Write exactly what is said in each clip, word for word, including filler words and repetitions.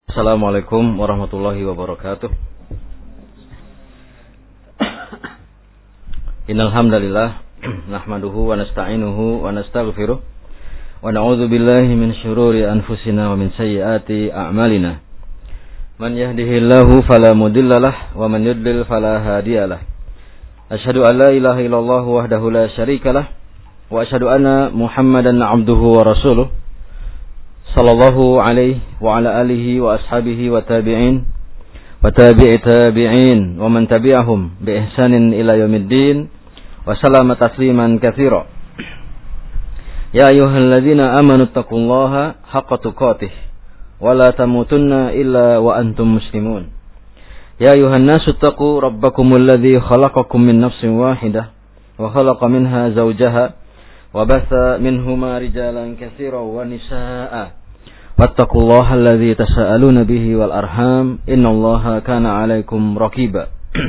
Assalamualaikum warahmatullahi wabarakatuh. Innal hamdalillah nahmaduhu wa nasta'inuhu wa nastaghfiruh wa na'udzu billahi min syururi anfusina wa min sayyiati a'malina. Man yahdihillahu fala mudhillalah wa man yudlil fala hadiyalah. Asyhadu an la ilaha illallah wahdahu la syarikalah wa asyhadu anna Muhammadan 'abduhu wa rasuluh. Sallallahu alaihi wa ala alihi wa ashabihi wa tabi'in wa tabi'i tabi'in wa man tabi'ahum bi ihsanin ila yaumiddin wa sallama tasliman katsira. Ya ayyuhalladzina amanu taqullaha haqqa tuqatih wa la tamutunna illa wa antum muslimun. Ya ayyuhan nasu taqu rabbakumul ladzi khalaqakum min nafsin wahidah wa khalaqa minha zawjaha wa batha minhuma rijalan katsiran wa nisaa'a. Wattaqullaha alladzi tasaaluna bihi wal arham innallaha kana 'alaikum raqiba.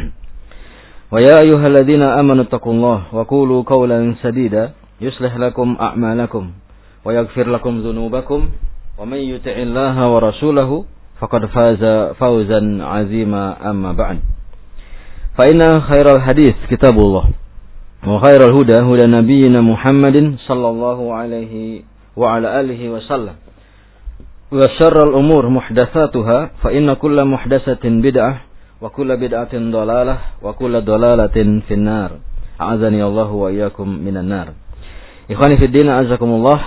Wa ya ayyuhalladzina amanu taqullaha wa qulu qawlan sadida yuslih lakum a'malakum wa yaghfir lakum dzunubakum wa may yuti'illaha wa rasulahu faqad faza fawzan 'azima amma ba'd. Fa inna khairal hadits kitabullah wa khairal huda huda nabiyyina Muhammadin sallallahu alaihi wa ala alihi wa sallam. Wa syarrul umur muhdatsatuha fa inna kulla muhdatsatin bid'ah wa kulla bid'atin dhalalah wa kulla dhalalatin finnar. A'adzani Allahu wa iyyakum minan nar. Ikhwani fid din, azakumullah.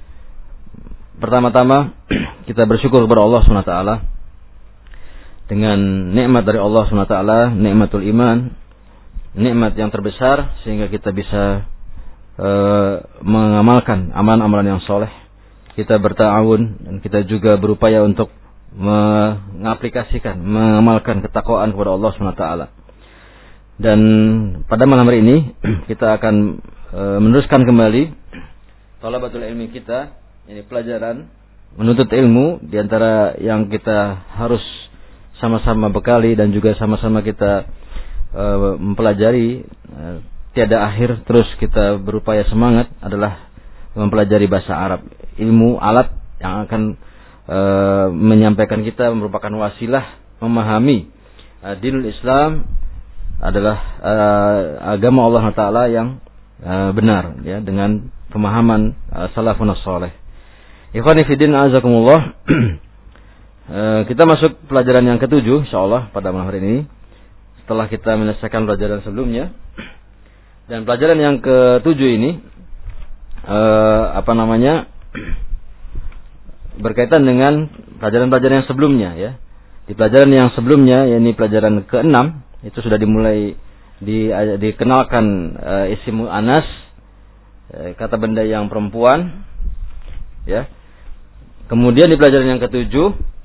Pertama-tama kita bersyukur kepada Allah Subhanahu wa taala dengan nikmat dari Allah Subhanahu wa taala, nikmatul iman, nikmat yang terbesar sehingga kita bisa uh, mengamalkan amalan-amalan yang soleh. Kita berta'awun dan kita juga berupaya untuk mengaplikasikan, mengamalkan ketakwaan kepada Allah Subhanahu wa taala. Dan pada malam hari ini kita akan e, meneruskan kembali thalabatul ilmi kita, ini pelajaran menuntut ilmu di antara yang kita harus sama-sama bekali dan juga sama-sama kita e, mempelajari e, tiada akhir, terus kita berupaya semangat adalah mempelajari bahasa Arab, ilmu alat yang akan e, menyampaikan kita, merupakan wasilah memahami e, dinul Islam adalah e, agama Allah Taala yang e, benar, ya, dengan pemahaman e, salafun saleh. Ikhwani fillah azakumullah. e, kita masuk pelajaran yang ketujuh insyaallah pada malam hari ini setelah kita menyelesaikan pelajaran sebelumnya. Dan pelajaran yang ketujuh ini Uh, apa namanya berkaitan dengan pelajaran-pelajaran yang sebelumnya, ya. Di pelajaran yang sebelumnya, yakni pelajaran keenam, itu sudah dimulai di, uh, dikenalkan uh, isim anas, uh, kata benda yang perempuan, ya. Kemudian di pelajaran yang ketujuh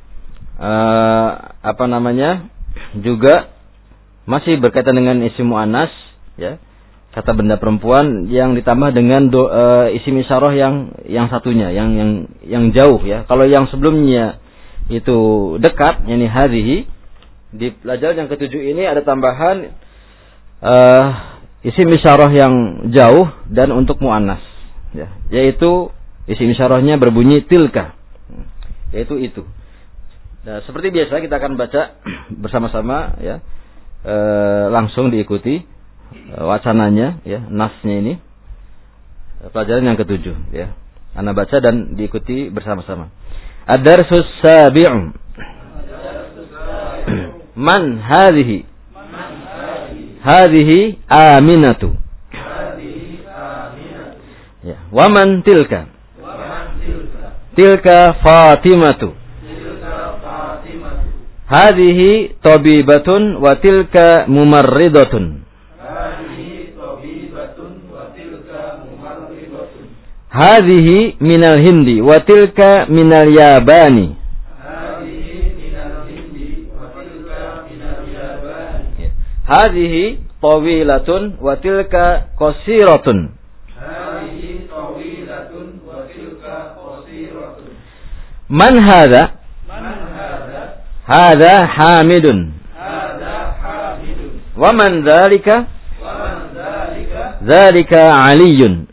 uh, apa namanya juga masih berkaitan dengan isim anas, ya, kata benda perempuan yang ditambah dengan do, uh, isim isyarah yang yang satunya, yang yang yang jauh, ya. Kalau yang sebelumnya itu dekat, yakni hadhihi, di pelajaran yang ketujuh ini ada tambahan uh, isim isyarah yang jauh dan untuk muannas, ya, yaitu isim isyarahnya berbunyi tilka, yaitu itu. Nah, seperti biasa kita akan baca bersama-sama, ya, uh, langsung diikuti wacananya, ya, nasnya ini, pelajaran yang ketujuh, ya. Anda baca dan diikuti bersama-sama. Ad-darsus sabi'u. Man hadhihi? Hadhihi Aminatu. Ya. Wa man tilka? Tilka Fatimatu. Hadhihi tabibatun wa tilka mumarridatun. Hadhihi minal Hindi wa tilka minal Yabani. Hadhihi minal Hindi wa tilka minal Yabani. Hadhihi tawilatun wa tilka qasiratun. Hadhihi tawilatun wa tilka qasiratun. Man hadha? Man hadha? Hadha Hamidun. Hadha Hamidun. Wa man dzalika? Wa man dzalika? Dzalika Aliyun.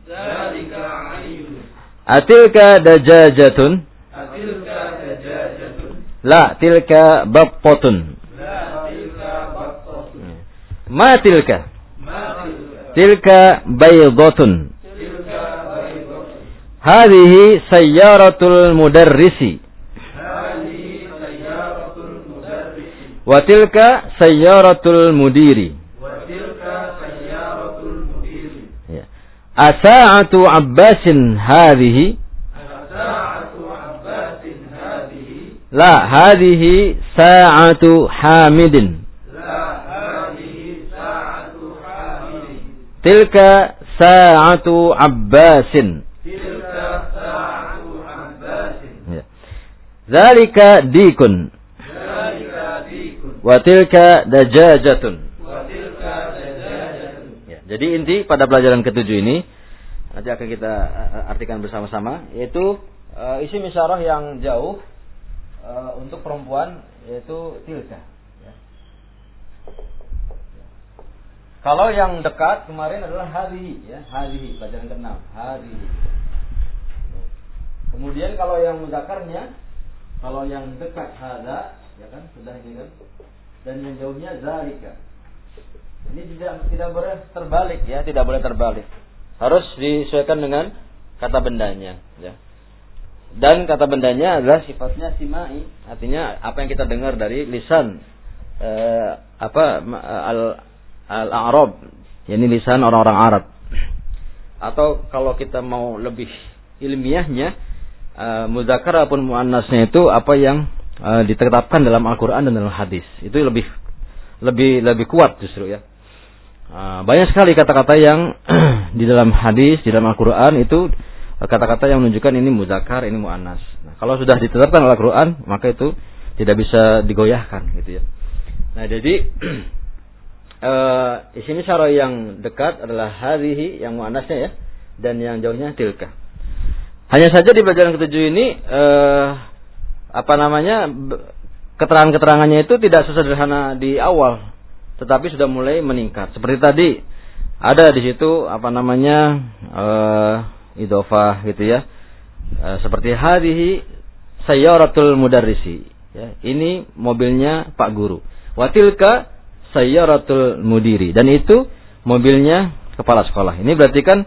Atilka dajajatun. Atilka dajajatun. La, tilka battotun. La, tilka battotun. Ma tilka. Ma tilka. Tilka baydatun. Tilka baydatun. Hadhihi sayyaratul mudarrisi. Hadhihi sayyaratul mudarrisi. Wa tilka sayyaratul mudiri. Wa tilka sayyaratul mudiri. Ya. Asa'atu Abbasin hadhihi. Asa'atu Abbasin hadhihi. La, hadhihi sa'atu Hamidin. La, hadhihi sa'atu Hamidin. Tilka sa'atu Abbasin. Tilka sa'atu Abbasin. Ya. Zalika dikun. Zalika dikun. Wa tilka dajajatun. Wa tilka dajajatun. Ya, jadi inti pada pelajaran ketujuh ini nanti akan kita uh, artikan bersama-sama, yaitu uh, isim isyarah yang jauh uh, untuk perempuan yaitu tilka. Ya. Kalau yang dekat kemarin adalah hadhihi, ya, hadhihi pelajaran keenam, hadhihi. Ya. Kemudian kalau yang muzakarnya, kalau yang dekat hadza, ya kan, sudah ini kan, dan yang jauhnya zalika. Ini tidak tidak boleh terbalik, ya, tidak boleh terbalik. Harus disesuaikan dengan kata bendanya, ya. Dan kata bendanya adalah sifatnya simai, artinya apa yang kita dengar dari lisan eh, apa al al-Arab, yakni lisan orang-orang Arab. Atau kalau kita mau lebih ilmiahnya, eh, muzakkar ataupun muannasnya itu apa yang eh, ditetapkan dalam Al-Qur'an dan dalam hadis. Itu lebih lebih lebih kuat justru, ya. Banyak sekali kata-kata yang di dalam hadis, di dalam Al-Quran itu kata-kata yang menunjukkan ini muzakkar, ini muannas. Nah, kalau sudah ditetapkan oleh Al-Quran, maka itu tidak bisa digoyahkan, gitu ya. Nah, jadi uh, isim isyarah yang dekat adalah hadhihi, yang muannasnya, ya, dan yang jauhnya tilka. Hanya saja di pelajaran ketujuh ini uh, apa namanya keterangan-keterangannya itu tidak sesederhana di awal, tetapi sudah mulai meningkat. Seperti tadi ada di situ apa namanya uh, idhofah, gitu ya. Uh, seperti hadhihi sayyaratul mudarrisi, ya. Ini mobilnya Pak Guru. Wa tilka sayyaratul mudiri, dan itu mobilnya kepala sekolah. Ini berarti kan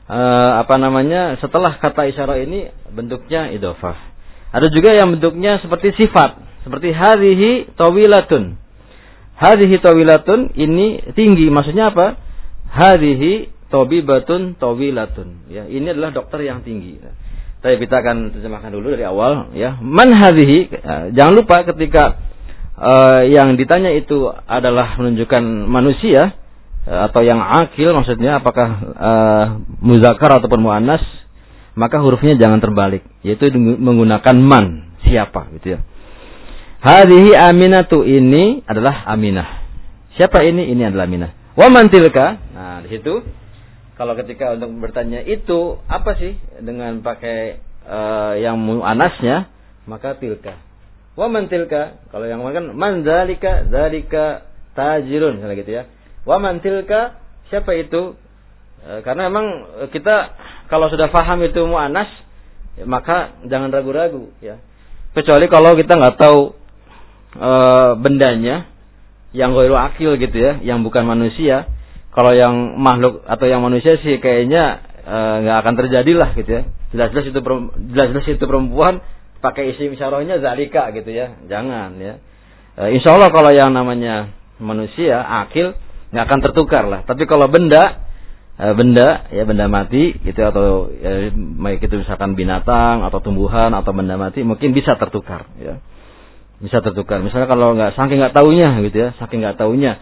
uh, apa namanya setelah kata isyarah ini bentuknya idhofah. Ada juga yang bentuknya seperti sifat, seperti hadhihi tawilatun. Hadhihi tawilatun, ini tinggi, maksudnya apa? Hadhihi tabibatun tawilatun, ya, ini adalah dokter yang tinggi. Tapi kita akan terjemahkan dulu dari awal, ya. Man hadhihi, jangan lupa ketika uh, yang ditanya itu adalah menunjukkan manusia uh, atau yang akil, maksudnya apakah uh, muzakkar ataupun muannas, maka hurufnya jangan terbalik, yaitu menggunakan man, siapa, gitu ya. Hadhihi Aminatu, ini adalah Aminah. Siapa ini? Ini adalah Aminah. Wa man tilka? Nah, di situ kalau ketika untuk bertanya itu apa sih dengan pakai uh, yang muannasnya, maka tilka. Wa man tilka? Kalau yang kan man dzalika, dzalika tajirun, kayak gitu ya. Wa man tilka? Siapa itu? Uh, karena memang kita kalau sudah paham itu muannas, ya, maka jangan ragu-ragu, ya. Kecuali kalau kita nggak tahu E, bendanya yang ghairu akil, gitu ya, yang bukan manusia. Kalau yang makhluk atau yang manusia sih kayaknya nggak e, akan terjadi lah, gitu ya. Jelas-jelas itu jelas-jelas itu perempuan pakai isim isyarahnya zalika, gitu ya. Jangan, ya. E, insya Allah kalau yang namanya manusia akil nggak akan tertukar lah. Tapi kalau benda e, benda ya benda mati, gitu, atau e, baik itu misalkan binatang atau tumbuhan atau benda mati, mungkin bisa tertukar, ya. Bisa tertukar. Misalnya kalau nggak saking nggak taunya, gitu ya, saking nggak taunya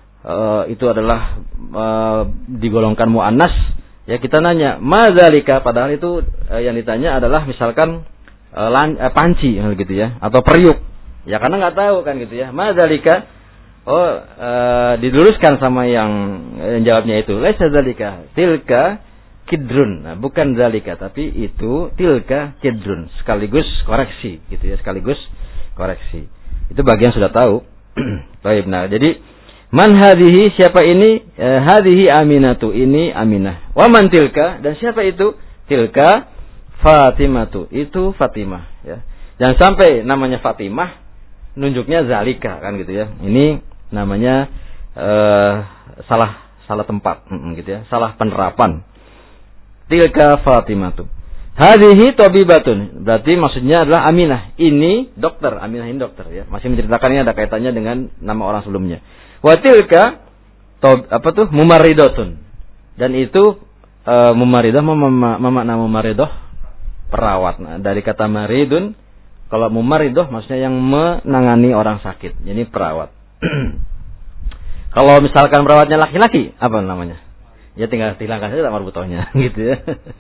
uh, itu adalah uh, digolongkan muannas, ya, kita nanya madzalika, padahal itu uh, yang ditanya adalah misalkan uh, lan, uh, panci, gitu ya, atau periuk, ya, karena nggak tahu kan, gitu ya. Madzalika, oh uh, diluruskan sama yang, yang jawabnya itu laisa dzalika, tilka kidrun. Nah, bukan zalika, tapi itu tilka kidrun, sekaligus koreksi, gitu ya, sekaligus koreksi. Itu bagian sudah tahu. Baik, nah, jadi man hadhihi, siapa ini? Eh, hadhihi Aminatu, ini Aminah. Wa man tilka, dan siapa itu? Tilka Fatimatu, itu Fatimah, ya. Jangan sampai namanya Fatimah nunjuknya zalika kan gitu ya. Ini namanya uh, salah salah tempat mm, gitu ya, salah penerapan. Tilka Fatimatu. Hadhihi tabibatun. Berarti maksudnya adalah Aminah. Ini dokter, Aminah ini dokter ya. Masih menceritakan ini ada kaitannya dengan nama orang sebelumnya. Wa tilka tob, apa tuh? Mumarridatun. Dan itu uh, mumaridah memakna mumaridah perawat. Nah, dari kata maridun, kalau mumaridah maksudnya yang menangani orang sakit. Jadi perawat. Kalau misalkan perawatnya laki-laki, apa namanya? Ya tinggal hilangkan saja marbutohnya gitu ya.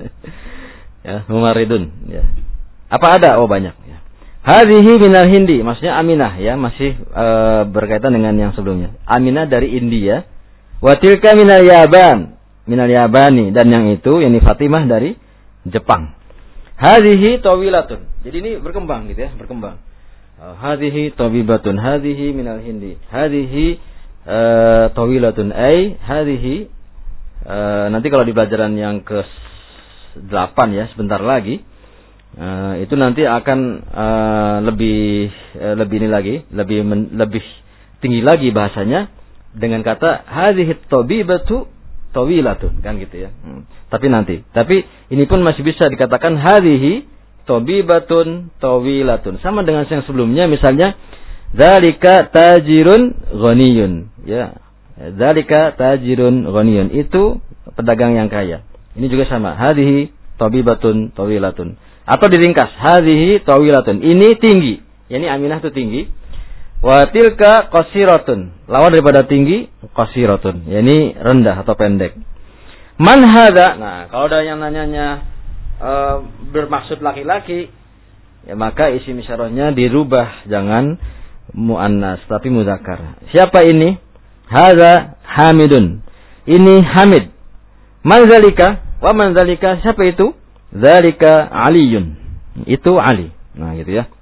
Ya, mumaridun ya. Apa ada? Oh banyak ya. Hadhihi minal Hindi, maksudnya Aminah ya, masih e, berkaitan dengan yang sebelumnya. Aminah dari India. Wa tilka minal Yaban, minal Yabani, dan yang itu yakni Fatimah dari Jepang. Hadhihi tawilatun. Jadi ini berkembang gitu ya, berkembang. Hadhihi tabibatun, hadhihi minal Hindi. Hadhihi e, tawilatun ay hadhihi e, nanti kalau di pelajaran yang ke delapan ya, sebentar lagi uh, itu nanti akan uh, lebih uh, lebih ini lagi, lebih men, lebih tinggi lagi bahasanya dengan kata hadhihi tabibatu tawilatun kan gitu ya. Hmm. Tapi nanti, tapi ini pun masih bisa dikatakan hadhihi tabibatun tawilatun, sama dengan yang sebelumnya, misalnya zalika tajirun ghaniyun ya. Zalika tajirun ghaniyun, itu pedagang yang kaya. Ini juga sama. Hadhihi tabibatun tawilatun. Atau diringkas. Hadhihi tawilatun. Ini tinggi. Yani Aminah itu tinggi. Wa tilka qasiratun. Lawan daripada tinggi, qasiratun. Yani rendah atau pendek. Man hadha. Nah, kalau ada yang nanyanya e, bermaksud laki-laki, ya maka isim isyarahnya dirubah. Jangan muannas, tapi muzakkar. Siapa ini? Hadha Hamidun. Ini Hamid. Man zalika? Wa man zalika? Siapa itu? Zalika Aliyun. Itu Ali. Nah, gitu ya.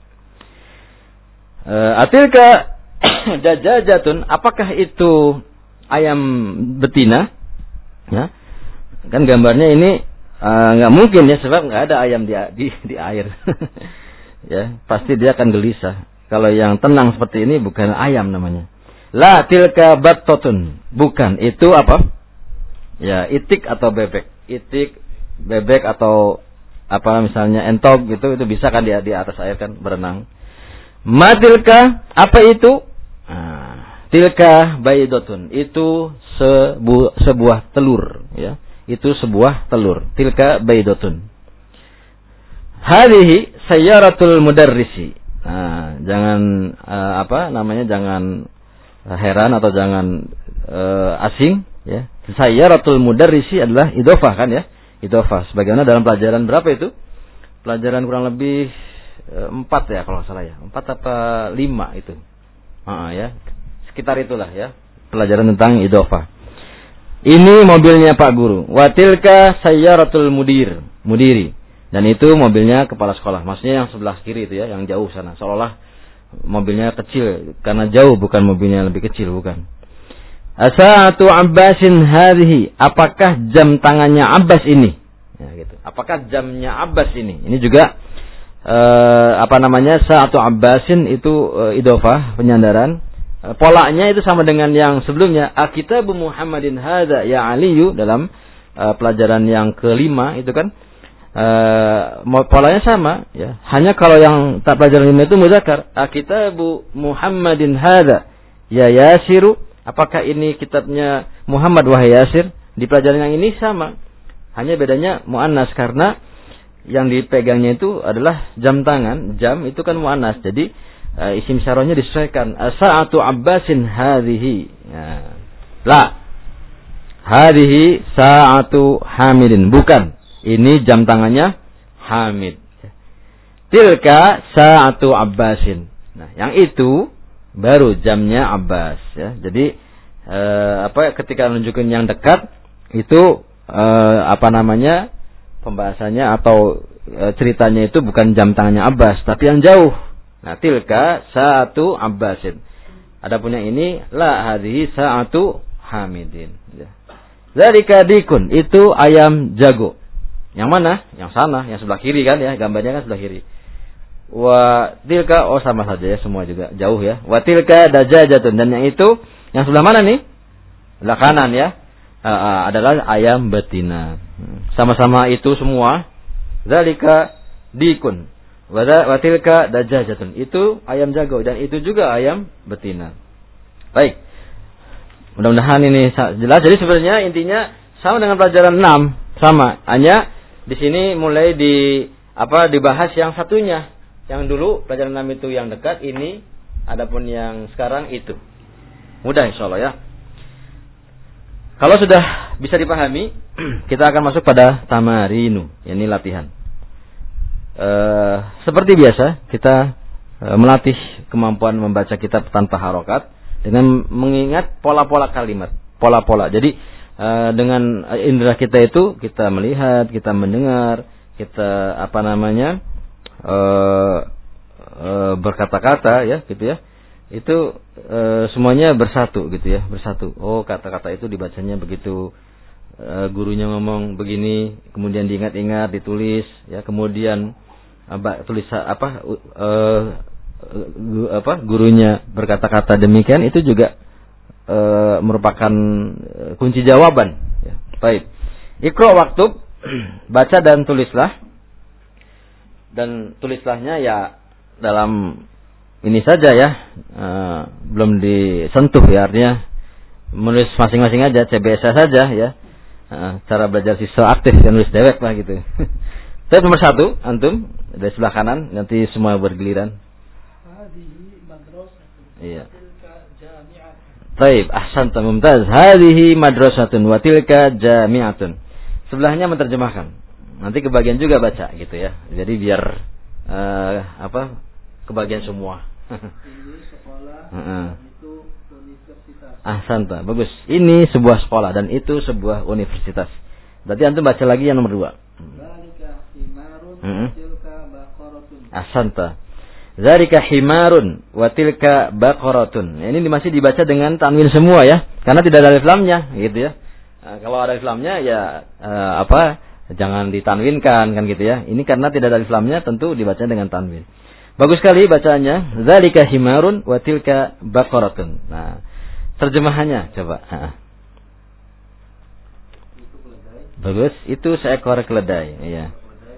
E, atilka dajajatun, apakah itu ayam betina? Ya. Kan gambarnya ini enggak uh, mungkin ya, sebab enggak ada ayam di di, di air. Ya, pasti dia akan gelisah. Kalau yang tenang seperti ini bukan ayam namanya. La tilka battotun. Bukan, itu apa? Ya, itik atau bebek. Itik, bebek atau apa misalnya entog gitu, itu bisa kan dia di atas air kan berenang. Matilka, apa itu? Nah, tilka baydotun. Itu sebu, sebuah telur ya. Itu sebuah telur. Tilka baydotun. Hadhihi sayyaratul mudarrisi. Nah, jangan uh, apa namanya? Jangan heran atau jangan uh, asing ya. Sayyaratul mudarrisi adalah idhofah kan ya, idhofah. Sebagaimana dalam pelajaran berapa itu? Pelajaran kurang lebih empat ya kalau salah ya, empat apa lima itu, uh, ya sekitar itulah ya, pelajaran tentang idhofah. Ini mobilnya Pak Guru. Watilka sayyaratul mudir, mudiri, dan itu mobilnya kepala sekolah. Maksudnya yang sebelah kiri itu ya, yang jauh sana. Seolah-olah mobilnya kecil karena jauh, bukan mobilnya lebih kecil, bukan. Asa'atu Abbasin hadhihi, apakah jam tangannya Abbas ini? Ya, gitu. Apakah jamnya Abbas ini? Ini juga uh, apa namanya? Sa'atu Abbasin itu uh, idhofah, penyandaran. Uh, polanya itu sama dengan yang sebelumnya. Akitabu Muhammadin hadza ya Aliyu, dalam uh, pelajaran yang kelima itu kan. Uh, polanya sama ya. Hanya kalau yang tak pelajaran lima itu muzakkar. Akitabu Muhammadin hadza ya Yasiru. Apakah ini kitabnya Muhammad wahai Yasir? Di pelajaran yang ini sama. Hanya bedanya muannas, karena yang dipegangnya itu adalah jam tangan. Jam itu kan muannas. Jadi uh, isim syarahnya disesuaikan. Sa'atu Abbasin hadhihi. Ya. La. Hadhihi sa'atu Hamidin. Bukan. Ini jam tangannya Hamid. Tilka sa'atu Abbasin. Nah, yang itu baru jamnya Abbas ya. Jadi eh, apa ketika nunjukin yang dekat itu eh, apa namanya pembahasannya atau eh, ceritanya itu bukan jam tangannya Abbas, tapi yang jauh. Nah, tilka sa'atu Abbasin. Adapun yang ini la hadhihi sa'atu Hamidin ya. Zalika dikun, itu ayam jago. Yang mana? Yang sana, yang sebelah kiri kan ya, gambarnya kan sebelah kiri. wa tilka, oh sama saja ya, semua juga jauh ya. Wa tilka dajajatun, dan yang itu yang sebelah mana nih? Sebelah kanan ya. Uh, uh, adalah ayam betina. Sama-sama itu semua. Zalika dikun. Wa tilka dajajatun. Itu ayam jago dan itu juga ayam betina. Baik. Mudah-mudahan ini jelas. Jadi sebenarnya intinya sama dengan pelajaran enam, sama. Hanya di sini mulai di apa dibahas yang satunya. Yang dulu pelajaran enam itu yang dekat, ini adapun yang sekarang itu. Mudah insyaallah ya. Kalau sudah bisa dipahami, kita akan masuk pada tamarinu, ini latihan. E, seperti biasa, kita e, melatih kemampuan membaca kitab tanpa harokat dengan mengingat pola-pola kalimat, pola-pola. Jadi e, dengan indera kita itu kita melihat, kita mendengar, kita apa namanya e, e, berkata-kata ya, gitu ya. Itu e, semuanya bersatu gitu ya, bersatu. Oh, kata-kata itu dibacanya begitu. E, gurunya ngomong begini, kemudian diingat-ingat, ditulis ya, kemudian apa tulis apa e, apa gurunya berkata-kata demikian, itu juga e, merupakan kunci jawaban ya. Baik. Iqra waktub, baca dan tulislah. Dan tulislahnya ya dalam ini saja ya, e, belum disentuh ya, artinya menulis masing-masing aja, C B S saja ya. E, cara belajar siswa aktif dan nulis dewek lah gitu. Step nomor satu, antum dari sebelah kanan, nanti semua bergiliran. Iya. Baik, ahsanta mumtaz. Hadhihi madrasatun wa tilka jami'atun. Sebelahnya menerjemahkan. Nanti kebagian juga baca gitu ya. Jadi biar uh, apa? Kebagian semua. Ini sekolah, uh-uh. itu universitas. Ahsanta, bagus. Ini sebuah sekolah dan itu sebuah universitas. Berarti antum baca lagi yang nomor dua. Zalika himarun uh-uh. wa tilka baqaratun. Ahsanta. Zalika himarun wa tilka baqaratun. Ini masih dibaca dengan tanwin semua ya, karena tidak ada alif lamnya gitu ya. Nah, kalau ada alif lamnya ya uh, apa? Jangan ditanwinkan kan gitu ya. Ini karena tidak ada alif lamnya, tentu dibaca dengan tanwin. Bagus sekali bacaannya. Zalika himarun wa tilka baqaratun. Nah, terjemahannya coba. Ha. Itu keledai. Bagus, itu seekor keledai, iya.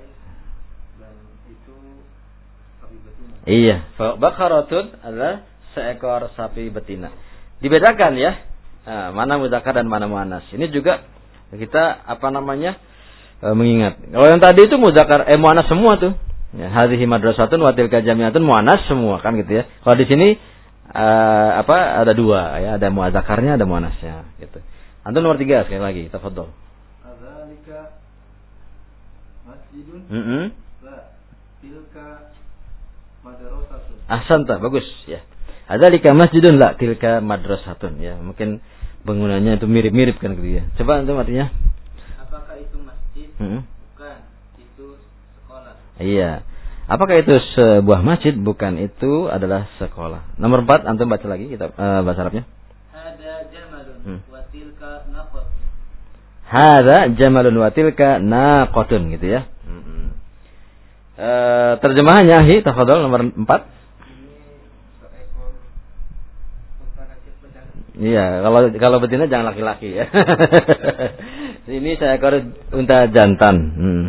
Iya, baqaratun adalah seekor sapi betina. Dibedakan ya, nah, mana muzakkar dan mana muannas. Ini juga kita apa namanya e, mengingat. Kalau yang tadi itu muzakkar, eh muannas semua tuh. Ya, hadhihi madrasatun wa tilka jami'atun, muannas semua kan gitu ya. Kalau di sini e, apa ada dua ya, ada muzakkarnya, ada muannasnya gitu. Antum nomor tiga sekali lagi, tafadhol. Adzalika masjidun. Heeh. La tilka madrasatun. Ahsanta, bagus ya. Adzalika masjidun la tilka madrasatun ya. Mungkin bangunannya itu mirip-mirip kan gitu ya. Coba antum artinya. Apakah itu masjid? Hmm. Bukan, itu sekolah. Iya. Apakah itu sebuah masjid? Bukan, itu adalah sekolah. Nomor empat, antum baca lagi kita uh, bahasa Arabnya. Hada jamalun Hmm. wa tilka naqat. Hada jamalun wa tilka naqatun gitu ya. Hmm. Uh, terjemahannya hi, tafadhol nomor empat. Iya, kalau kalau betina jangan laki-laki ya. Ini seekor unta jantan. Hmm.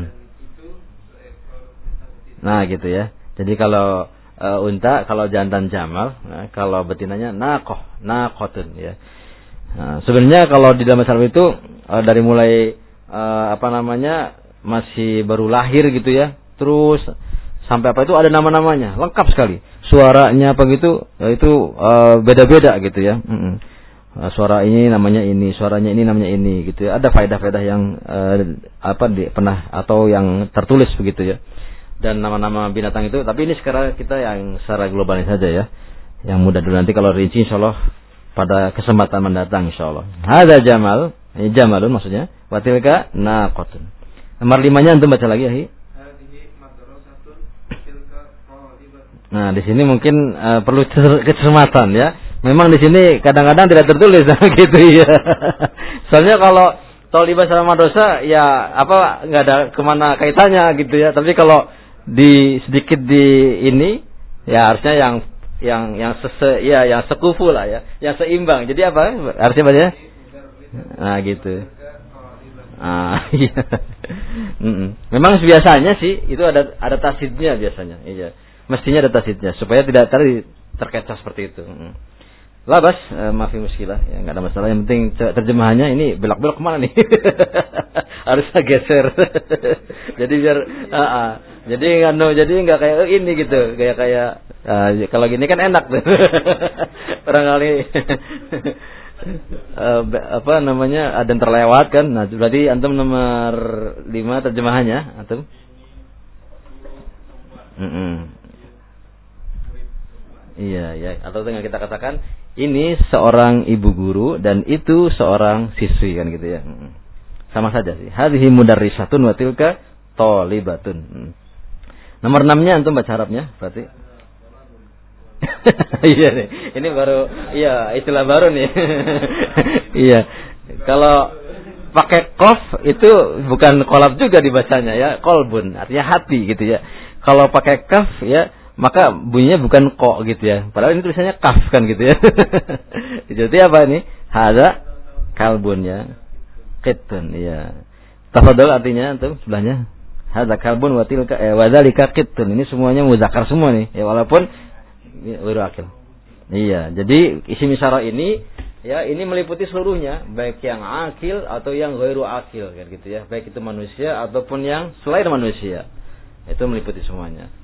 Nah, gitu ya. Jadi kalau uh, unta, kalau jantan jamal, nah, kalau betinanya naqah, naqatun ya. Nah, sebenarnya kalau di dalam Arab itu uh, dari mulai uh, apa namanya masih baru lahir gitu ya, terus sampai apa itu ada nama-namanya, lengkap sekali. Suaranya apa gitu, ya itu uh, beda-beda gitu ya. Mm-mm. Uh, suara ini namanya ini, suaranya ini namanya ini gitu ya. Ada faedah-faedah yang uh, apa di, pernah atau yang tertulis begitu ya. Dan nama-nama binatang itu, tapi ini sekarang kita yang secara global saja ya. Yang mudah dulu, nanti kalau rinci insyaallah pada kesempatan mendatang insyaallah. Hadza jamal, ini jamalun maksudnya, wa tilka naqatun. Nomor limanya antum baca lagi ya, Hi. Nah, di sini mungkin uh, perlu kecermatan ya. Memang di sini kadang-kadang tidak tertulis gitu ya. Soalnya kalau tolibah sama madrasah ya apa nggak ada kemana kaitannya gitu ya. Tapi kalau di sedikit di ini ya harusnya yang yang yang sese ya yang sekufu lah ya, yang seimbang. Jadi apa? Harusnya baca? Nah, gitu. Ah, iya. Memang biasanya sih itu ada ada tasidnya biasanya. Iya. Mestinya ada tasidnya supaya tidak tadi terkecoh seperti itu. Labas, eh, maafi muskilah ya, enggak ada masalah. Yang penting terjemahannya ini belok-belok kemana nih? Harusnya geser. Jadi biar uh, uh, jadi enggak no, jadi enggak kayak oh, ini gitu. Kayak kayak uh, kalau gini kan enak tuh. Barangkali uh, apa namanya ada yang terlewat kan. Nah, berarti antum nomor lima terjemahannya, antum. Mm-mm. Iya, ya. Atau dengan kita katakan ini seorang ibu guru dan itu seorang siswi kan gitu ya. Sama saja sih. Hadhihi mudarrisatun wa tilka thalibatun. Nomor enam-nya antum baca Arabnya berarti. Iya nih. Ini baru iya istilah baru nih. Iya. Kalau pakai qaf itu bukan qalb juga dibacanya ya, qalbun artinya hati gitu ya. Kalau pakai kaf ya maka bunyinya bukan ko gitu ya. Padahal ini tulisannya kaf kan gitu ya. Jadi apa ini? Hadza kalbun ya. Qittun ya. Tafadhol artinya antum sebelahnya. Hadza kalbun wa tilka eh, wa dzalika qittun. Ini semuanya muzakkar semua nih. Ya walaupun ghairu akil. Iya, jadi isim isyarah ini ya ini meliputi seluruhnya, baik yang akil atau yang ghairu akil kan gitu ya. Baik itu manusia ataupun yang selain manusia. Itu meliputi semuanya.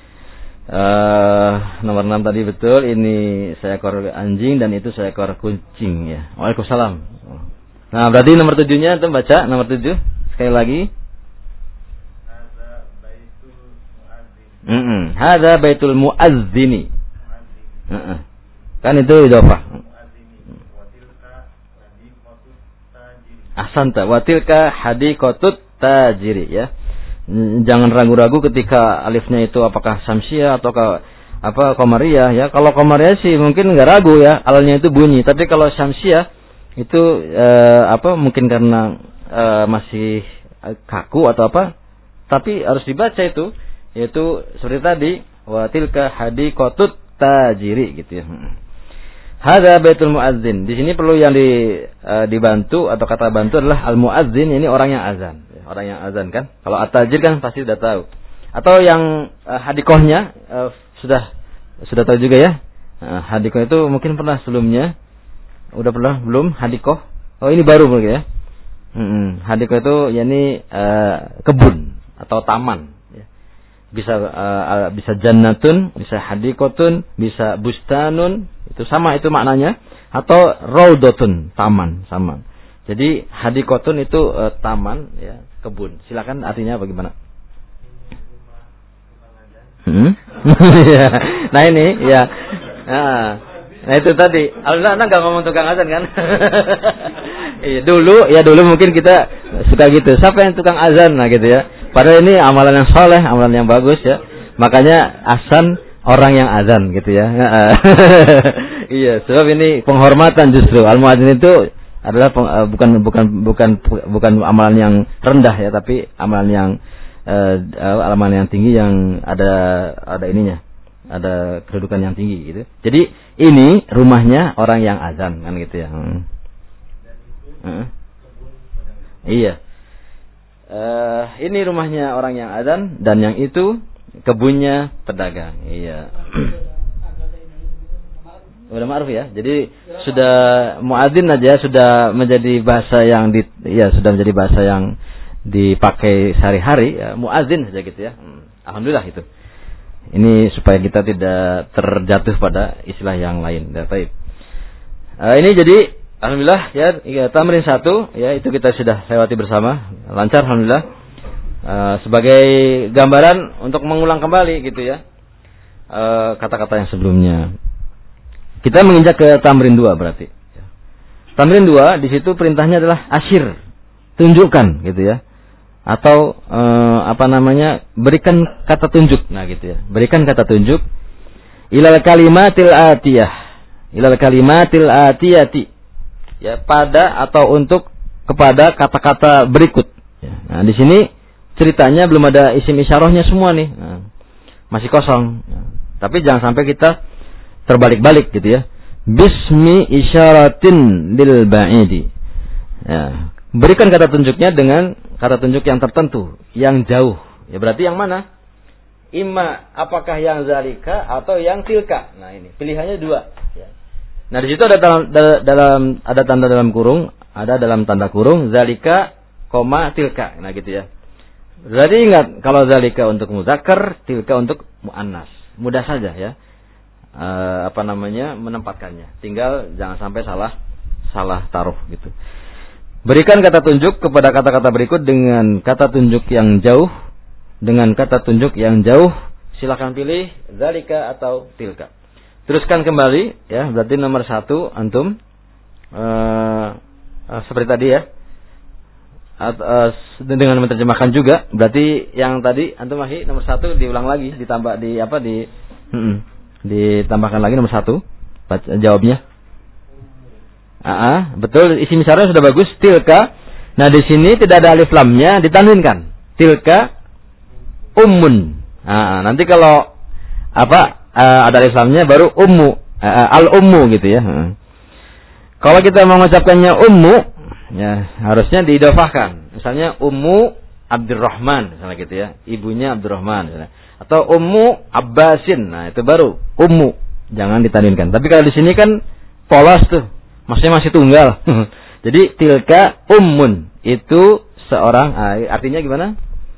Uh, nomor enam tadi betul, ini seekor anjing dan itu seekor kucing ya. Waalaikumsalam. Nah, berarti nomor tujuhnya itu baca nomor tujuh sekali lagi. Hadza baitul muazzin. Heeh. Hadza baitul muazzini. Heeh. Kan itu idhofah. Ahsanta, wa tilka hadiqatut tajiri ya. Jangan ragu-ragu ketika alifnya itu apakah samsiah atau apa qamariyah ya. Kalau qamariyah sih mungkin enggak ragu ya, alnya itu bunyi. Tapi kalau samsiah itu eh, apa mungkin karena eh, masih kaku atau apa, tapi harus dibaca itu, yaitu seperti tadi wa tilka hadiqatut tajiri gitu ya. Hadza baitul muazzin. Di sini perlu yang di uh, dibantu atau kata bantu adalah al muazzin, ini orang yang azan. Orang yang azan kan. Kalau at-tajir kan pasti sudah tahu. Atau yang uh, hadikohnya uh, sudah sudah tahu juga ya. Uh, hadikoh itu mungkin pernah sebelumnya. Udah pernah belum hadikoh? Oh ini baru mungkin ya. Hmm, hadikoh itu yakni uh, kebun atau taman. Ya. Bisa uh, bisa jannatun, bisa hadikotun, bisa bustanun. Itu sama itu maknanya, atau raudhatun, taman sama. Jadi hadikotun itu uh, taman ya, kebun. Silakan artinya bagaimana? Hmm? Nah ini ya. Nah, nah itu tadi. Alhamdulillah enggak ngomong tukang azan kan? Iya, dulu ya dulu mungkin kita suka gitu. Siapa yang tukang azan nah gitu ya. Padahal ini amalan yang soleh, amalan yang bagus ya. Makanya azan orang yang azan gitu ya. Iya, sebab ini penghormatan justru. Al-muadzin itu adalah peng, uh, bukan bukan bukan bukan amalan yang rendah ya, tapi amalan yang uh, uh, amalan yang tinggi yang ada ada ininya. Ada kedudukan yang tinggi gitu. Jadi ini rumahnya orang yang azan kan gitu ya. Hmm. Uh, iya. Uh, ini rumahnya orang yang azan dan yang itu kebunnya pedagang. Iya. Udah ma'ruf ya. Jadi sudah muadzin aja sudah menjadi bahasa yang di ya sudah menjadi bahasa yang dipakai sehari-hari ya, muadzin saja gitu ya. Alhamdulillah itu. Ini supaya kita tidak terjatuh pada istilah yang lain. Ya, baik. Uh, ini jadi alhamdulillah ya, ya tamrin satu ya itu kita sudah lewati bersama. Lancar alhamdulillah. Uh, sebagai gambaran untuk mengulang kembali gitu ya. Uh, kata-kata yang sebelumnya. Kita menginjak ke tamrin dua berarti. Tamrin dua di situ perintahnya adalah asyir, tunjukkan gitu ya. Atau e, apa namanya? Berikan kata tunjuk. Nah gitu ya. Berikan kata tunjuk ilal kalimatil atiyah. Ilal kalimatil atiyati. Ya, pada atau untuk kepada kata-kata berikut. Ya. Nah, di sini ceritanya belum ada isim isyarahnya semua nih. Nah, masih kosong. Nah, tapi jangan sampai kita terbalik-balik gitu ya. Bismi isyaratin lil ba'idi. Ya, berikan kata tunjuknya dengan kata tunjuk yang tertentu, yang jauh. Ya berarti yang mana? Imma apakah yang zalika atau yang tilka. Nah ini pilihannya dua. Ya. Nah di situ ada dalam, dalam ada tanda dalam kurung, ada dalam tanda kurung zalika, koma tilka. Nah gitu ya. Jadi ingat kalau zalika untuk muzakkar, tilka untuk muannas. Mudah saja ya. E, apa namanya menempatkannya. Tinggal jangan sampai salah salah taruh gitu. Berikan kata tunjuk kepada kata-kata berikut dengan kata tunjuk yang jauh. Dengan kata tunjuk yang jauh, silakan pilih zalika atau tilka. Teruskan kembali, ya. Berarti nomor satu antum uh, uh, seperti tadi ya. At, uh, dengan menerjemahkan juga. Berarti yang tadi antum masih nomor satu diulang lagi, ditambah di apa di, hmm, ditambahkan lagi nomor satu. Baca, jawabnya. Ah, uh, betul. Isim isyarah sudah bagus. Tilka. Nah di sini tidak ada alif lamnya, ditanwinkan. Tilka. Ummun. Nah, nanti kalau apa uh, ada Islamnya baru ummu, uh, al ummu gitu ya. Uh. Kalau kita mengucapkannya ummu, ya harusnya diidhofahkan. Misalnya ummu Abdurrahman, misalnya gitu ya, ibunya Abdurrahman, misalnya. Atau ummu Abbasin. Nah itu baru ummu, jangan ditanwinkan. Tapi kalau di sini kan polos tuh, maksudnya masih tunggal. Jadi tilka ummun itu seorang, artinya gimana?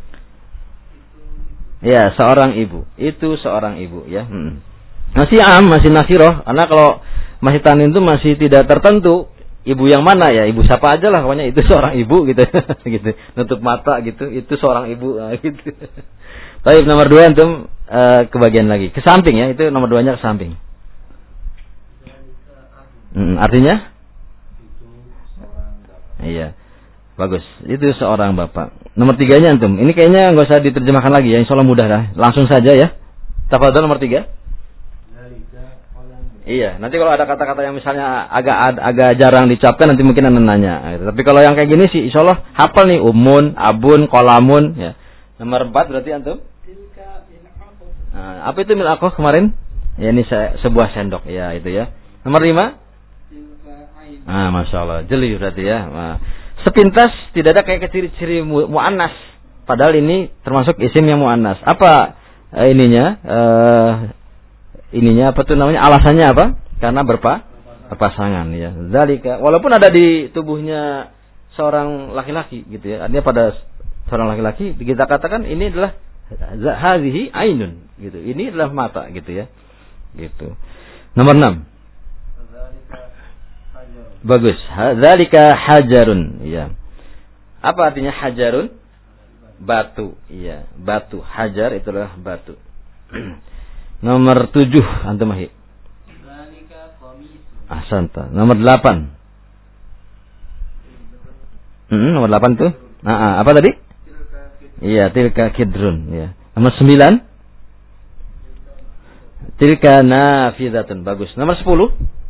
Ya, seorang ibu. Itu seorang ibu ya. Hmm. Masih am, masih nasiroh. Karena kalau masih tanin itu masih tidak tertentu. Ibu yang mana ya? Ibu siapa aja lah. Pokoknya itu seorang ibu gitu. gitu. Nutup mata gitu. Itu seorang ibu. Nah, gitu. Baik, nomor dua antum uh, ke bagian lagi. Ke samping ya. Itu nomor duanya ke samping. Hmm, artinya? Iya. Bagus. Itu seorang bapak. Nomor tiganya antum. Ini kayaknya nggak usah diterjemahkan lagi ya. Insya Allah mudah lah. Langsung saja ya. Tafadhol nomor tiga. Iya. Nanti kalau ada kata-kata yang misalnya agak agak jarang diucapkan nanti mungkin anda nanya. Tapi kalau yang kayak gini sih Insya Allah hafal nih. Umun, abun, kolamun. Ya. Nomor empat berarti antum. Nah, apa itu mil akoh kemarin? Ya ini se- sebuah sendok. Ya itu ya. Nomor lima. Ah, masya Allah. Jeli berarti ya. Nah. Sepintas tidak ada kayak ciri-ciri mu- mu'annas. Padahal ini termasuk isim yang mu'annas. Apa eh, ininya? Eh, ininya apa tuh namanya? Alasannya apa? Karena berpa berpasangan ya. Zalika. Walaupun ada di tubuhnya seorang laki-laki gitu ya. Artinya pada seorang laki-laki kita katakan ini adalah hazihi ainun gitu. Ini adalah mata gitu ya. Gitu. Nomor enam. Bagus. Dzalika hajarun. Iya. Apa artinya hajarun? Batu. Iya, batu. Hajar itulah batu. Nomor tujuh antum mahi. Dzalika qamisun. Ahsanta. Nomor delapan. Hmm, nomor delapan tuh. Nah, apa tadi? Iya, tilka kidrun, ya. Nomor sembilan. Tilka nafidatun. Bagus. Nomor sepuluh.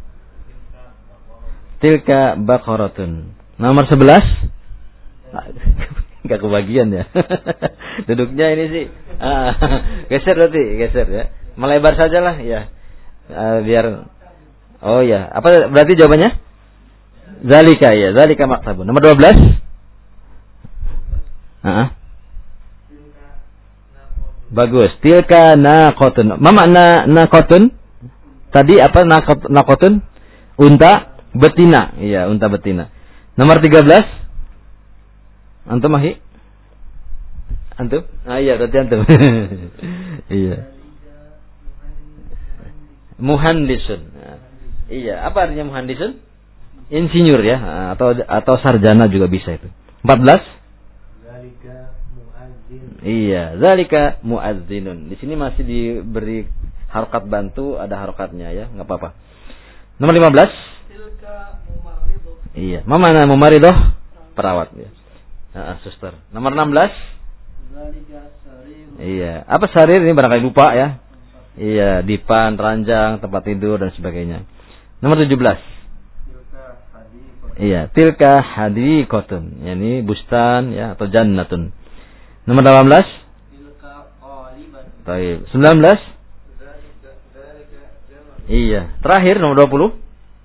Tilka baqaratun. Nomor sebelas. Enggak kebagian ya. Duduknya ini sih. Ah, geser berarti, geser ya. Melebar sajalah ya. Ah, biar oh ya, apa berarti jawabannya? Zalika ya, zalika maktabun. Nomor dua belas. Heeh. Bagus. Tilka naqatun. Ma makna naqatun? Tadi apa naqat naqatun? Unta betina. Iya, unta betina. Nomor tiga belas. Antum mahi? Antum? Ah iya, berarti antum. Iya. Muhandisun. Nah, iya, apa artinya muhandisun? Insinyur ya, atau atau sarjana juga bisa itu. empat belas. Zalika muazzin. Iya, zalika muazzinun. Di sini masih diberi harokat bantu, ada harokatnya ya, enggak apa-apa. Nomor lima belas. Iya, mana mumaridoh? Perawat ya. Nah, suster. Nomor enam belas. Iya, apa sarir ini barangkali lupa ya. Iya, dipan, ranjang, tempat tidur dan sebagainya. Nomor tujuh belas. Iya, tilka hadiqatun, yakni bustan ya atau jannatun. Nomor delapan belas. Tilka qaliban. Baik. sembilan belas. Iya. Terakhir nomor dua puluh.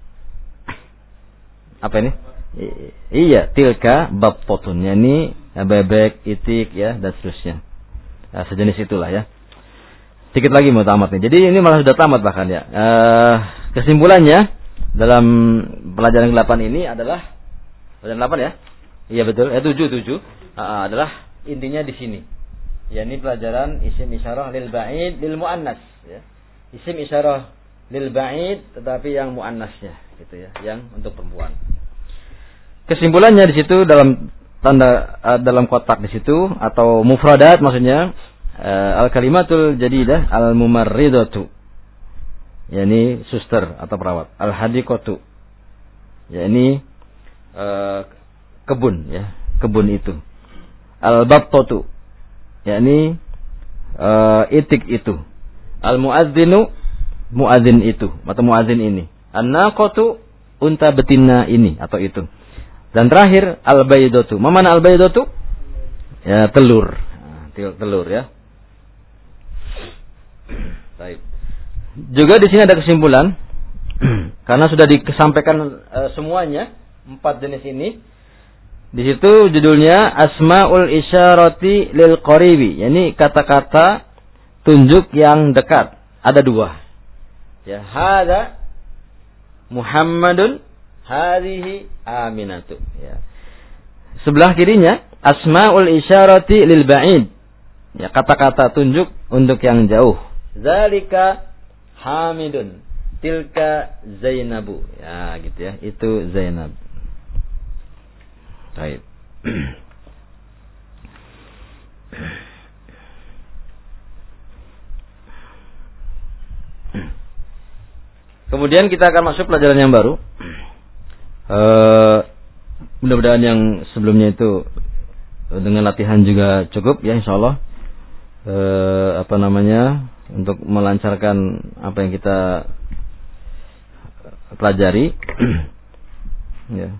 Apa ini? I- iya, tilka battotun. Yani bebek, itik ya dan seterusnya. Nah, sejenis itulah ya. Sedikit lagi mau tamat nih. Jadi ini malah sudah tamat bahkan ya. Uh, kesimpulannya dalam pelajaran delapan ini adalah pelajaran delapan ya. Iya betul. Eh tujuh tujuh uh, adalah intinya di sini. Ya ini pelajaran isim isyarah lil ba'id lil muannas ya. Isim isyarah lil ba'id tetapi yang muannasnya gitu ya, yang untuk perempuan. Kesimpulannya di situ dalam tanda uh, dalam kotak di situ atau mufradat maksudnya uh, al kalimatul jadidah al mumarridatu. yakni suster atau perawat. Al hadiqatu. yakni uh, kebun ya, kebun itu. Al battatu. yakni uh, itik itu. Al muadzinu, muadzin itu atau muadzin ini. An naqatu, unta betina ini atau itu. Dan terakhir al-baydatu. Mana al-baydatu? Ya, telur. Nah, telur ya. Baik. Juga di sini ada kesimpulan karena sudah disampaikan uh, semuanya empat jenis ini. Di situ judulnya Asmaul Isyarati lil Qaribi, yakni kata-kata tunjuk yang dekat. Ada dua. Ya, hada Muhammadun, hadhihi Aminatu. Ya. Sebelah kirinya Asmaul Isyarati lil Ba'id. Ya, kata-kata tunjuk untuk yang jauh. Zalika Hamidun, tilka Zainabu. Ya, gitu ya. Itu Zainab. Baik. Kemudian kita akan masuk pelajaran yang baru. Uh, mudah-mudahan yang sebelumnya itu dengan latihan juga cukup ya, insyaallah. Uh, apa namanya, untuk melancarkan apa yang kita pelajari. Ya.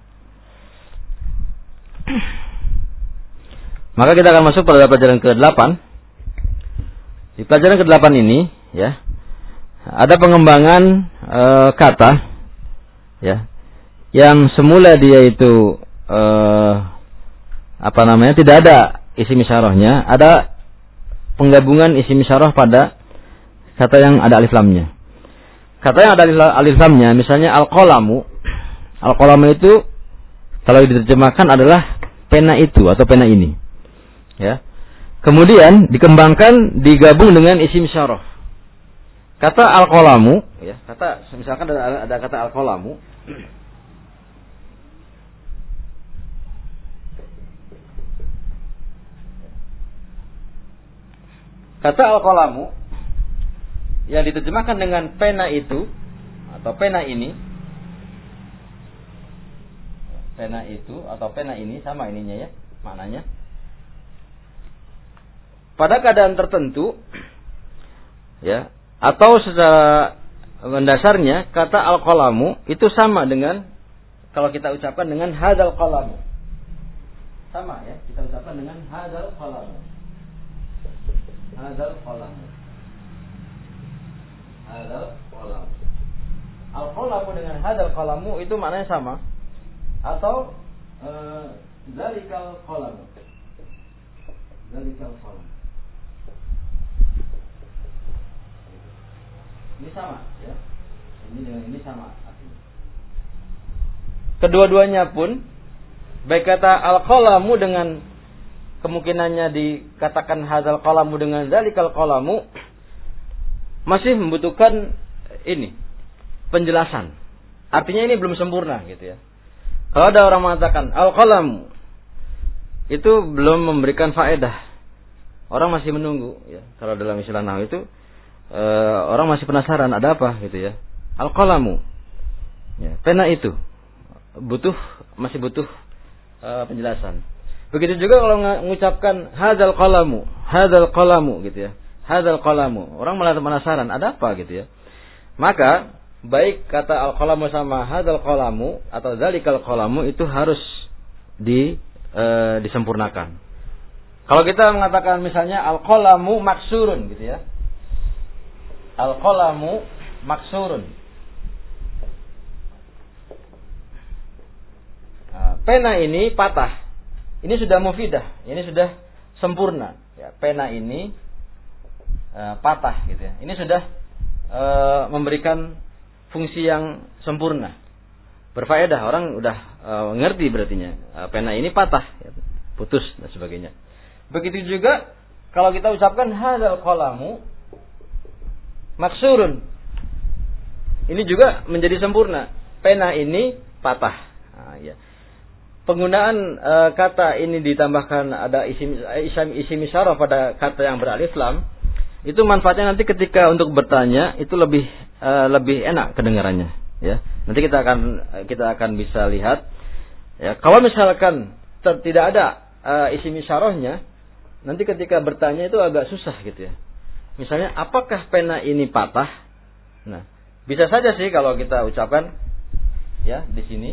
Maka kita akan masuk pada pelajaran ke delapan. Di pelajaran ke delapan ini ya, ada pengembangan e, kata ya, yang semula dia itu e, apa namanya, tidak ada isim isyarahnya, ada penggabungan isim isyarah pada kata yang ada alif lamnya. Kata yang ada alif lamnya, misalnya al-qalamu. Al-qalamu itu kalau diterjemahkan adalah pena itu atau pena ini. Ya. Kemudian dikembangkan, digabung dengan isim isyarah. Kata al-qalamu, ya, kata misalkan ada, ada kata al-qalamu. Kata al-qalamu yang diterjemahkan dengan pena itu atau pena ini. Pena itu atau pena ini sama ininya ya, maknanya. Pada keadaan tertentu ya, atau secara mendasarnya kata al-qalamu itu sama dengan kalau kita ucapkan dengan hadzal qalamu. Sama ya, kita ucapkan dengan hadzal qalamu. Hadzal qalamu. Hadzal qalamu. Al-qalamu dengan hadzal qalamu itu maknanya sama. Atau zalikal qalamu. Zalikal qalamu. Ini sama ya. Ini dengan ini sama artinya. Kedua-duanya pun baik kata al-qalamu dengan kemungkinannya dikatakan hadzal qalamu dengan zalikal qalamu masih membutuhkan ini penjelasan. Artinya ini belum sempurna gitu ya. Kalau ada orang mengatakan al-qalamu itu belum memberikan faedah. Orang masih menunggu ya. Kalau dalam istilah nahwu itu Uh, orang masih penasaran ada apa gitu ya. Al-qalamu ya, pena itu butuh masih butuh uh, penjelasan. Begitu juga kalau mengucapkan hadzal qalamu, hadzal qalamu gitu ya. Hadzal qalamu, orang malah penasaran ada apa gitu ya. Maka baik kata al-qalamu sama hadzal qalamu atau zalikal qalamu itu harus di uh, disempurnakan. Kalau kita mengatakan misalnya al-qalamu maksurun gitu ya. Al-qalamu maksurun. Nah, pena ini patah. Ini sudah mufidah, ini sudah sempurna. Ya, pena ini uh, patah gitu ya. Ini sudah uh, memberikan fungsi yang sempurna. Berfaedah, orang udah uh, ngerti berartinya. Uh, pena ini patah, ya, putus dan sebagainya. Begitu juga kalau kita ucapkan hadzal qalamu maksurun. Ini juga menjadi sempurna. Pena ini patah. Nah, ya. Penggunaan e, kata ini ditambahkan ada isim isim isim isyarah pada kata yang beralif lam, itu manfaatnya nanti ketika untuk bertanya itu lebih e, lebih enak kedengarannya, ya. Nanti kita akan kita akan bisa lihat, ya. Kalau misalkan ter, tidak ada e, isim isyarahnya, nanti ketika bertanya itu agak susah gitu ya. Misalnya, apakah pena ini patah? Nah, bisa saja sih kalau kita ucapkan, ya, di sini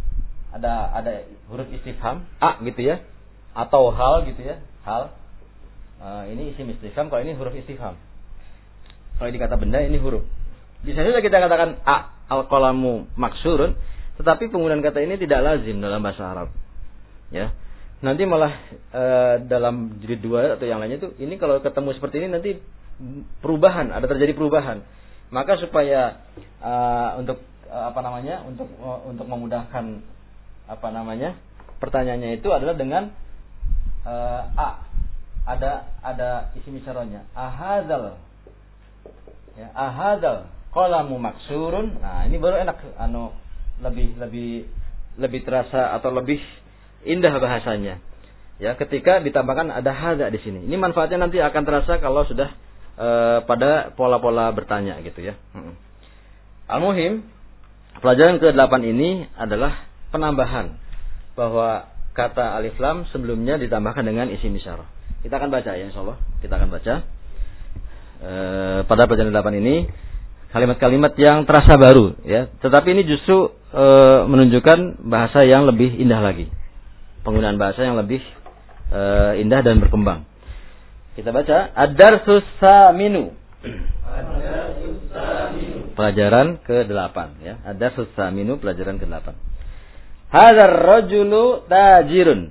ada ada huruf istifham a gitu ya, atau hal gitu ya, hal. Uh, ini isim istifham, kalau ini huruf istifham. Kalau ini kata benda, ini huruf. Bisa saja kita katakan a al-qalamu maksurun, tetapi penggunaan kata ini tidak lazim dalam bahasa Arab. Ya. Nanti malah uh, dalam jilid dua atau yang lainnya itu, ini kalau ketemu seperti ini nanti perubahan, ada terjadi perubahan. Maka supaya uh, untuk uh, apa namanya? untuk uh, untuk memudahkan apa namanya? pertanyaannya itu adalah dengan uh, a. Ada ada isim isyarahnya. Ahadzal. Ya, ahadzal qalamu maksurun. Nah, ini baru enak, anu lebih lebih lebih terasa atau lebih indah bahasanya. Ya, ketika ditambahkan ada hadza di sini. Ini manfaatnya nanti akan terasa kalau sudah uh, pada pola-pola bertanya gitu ya. Hmm. Al-muhim, pelajaran ke delapan ini adalah penambahan bahwa kata alif lam sebelumnya ditambahkan dengan isim isyarah. Kita akan baca ya insyaallah. Kita akan baca e, pada pelajaran delapan ini kalimat-kalimat yang terasa baru ya, tetapi ini justru e, menunjukkan bahasa yang lebih indah lagi. Penggunaan bahasa yang lebih e, indah dan berkembang. Kita baca ad-darsus saminu. Ad-darsus saminu. Pelajaran ke delapan ya. Ad-darsus saminu, pelajaran ke delapan. Hadzal rajulu tajirun.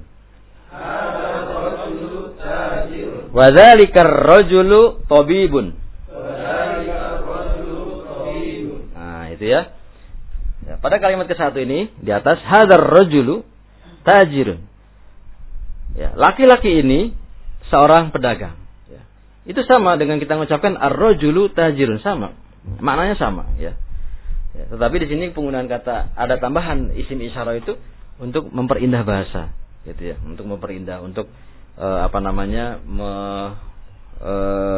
Hadzal rajulu tajirun. Wa dzalikar rajulu tabibun. Wa dzalikar rajulu tabibun. Nah, itu ya. Ya, pada kalimat ke satu ini di atas hadzal rajulu tajirun. Ya, laki-laki ini seorang pedagang. Ya. Itu sama dengan kita mengucapkan ar-rajulu tajirun, sama. Maknanya sama, ya. Ya, tetapi di sini penggunaan kata ada tambahan isim isyarah itu untuk memperindah bahasa, gitu ya, untuk memperindah, untuk e, apa namanya, me, e,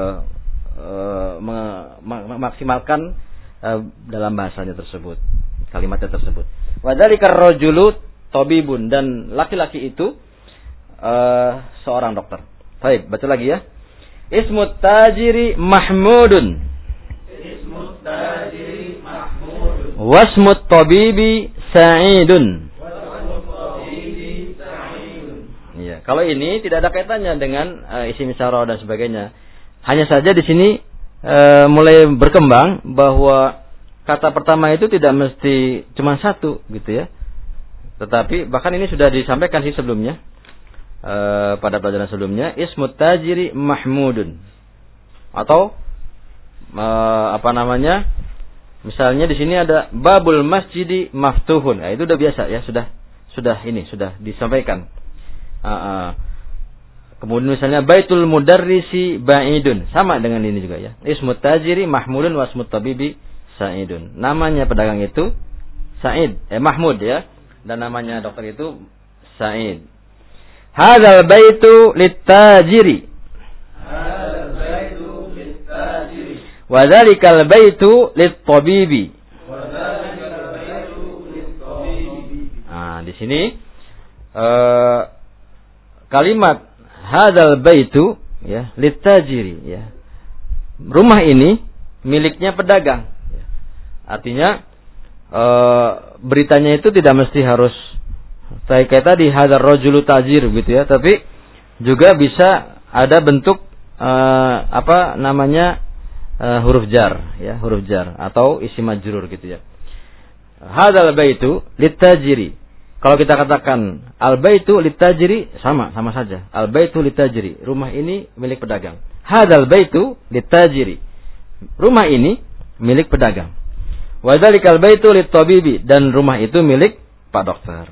e, me, memaksimalkan e, dalam bahasanya tersebut, kalimatnya tersebut. Wa dzalikar rajulu tabibun, dan laki-laki itu e, seorang dokter. Baik, baca lagi ya. Ismut tajiri Mahmudun. Ismut tajiri Wasmut tabibi Sa'idun. Ya, kalau ini tidak ada kaitannya dengan uh, isim isyarah dan sebagainya. Hanya saja di sini uh, mulai berkembang bahwa kata pertama itu tidak mesti cuma satu gitu ya. Tetapi bahkan ini sudah disampaikan sih sebelumnya. Uh, pada pelajaran sebelumnya, ismut tajiri Mahmudun. Atau uh, apa namanya? Misalnya di sini ada babul masjidi maftuhun. Nah, itu udah biasa ya, sudah sudah ini sudah disampaikan. Uh, uh. Kemudian misalnya baitul mudarrisi ba'idun, sama dengan ini juga ya. Ismut tajiri Mahmudun wasmut tabibi Sa'idun. Namanya pedagang itu Sa'id, eh Mahmud ya, dan namanya dokter itu Sa'id. Hadzal baitu lit-tajiri. Hadzal baitu lit-tajiri. Wa dzalikal baitu lit-tabibi. Wa dzalikal baitu lit-tabibi. Nah, di sini uh, kalimat hadzal baitu ya lit-tajiri ya. Rumah ini miliknya pedagang. Ya. Artinya uh, beritanya itu tidak mesti harus kayak tadi hadzal rajulu tajir gitu ya, tapi juga bisa ada bentuk uh, apa namanya uh, huruf jar, ya, huruf jar atau isim majrur gitu ya. Hadzal baitu litajiri. Kalau kita katakan al baitu litajiri, sama, sama saja. Al baitu litajiri, rumah ini milik pedagang. Hadzal baitu litajiri. Rumah ini milik pedagang. Wa dzalikal baitu litabibi, dan rumah itu milik Pak Dokter.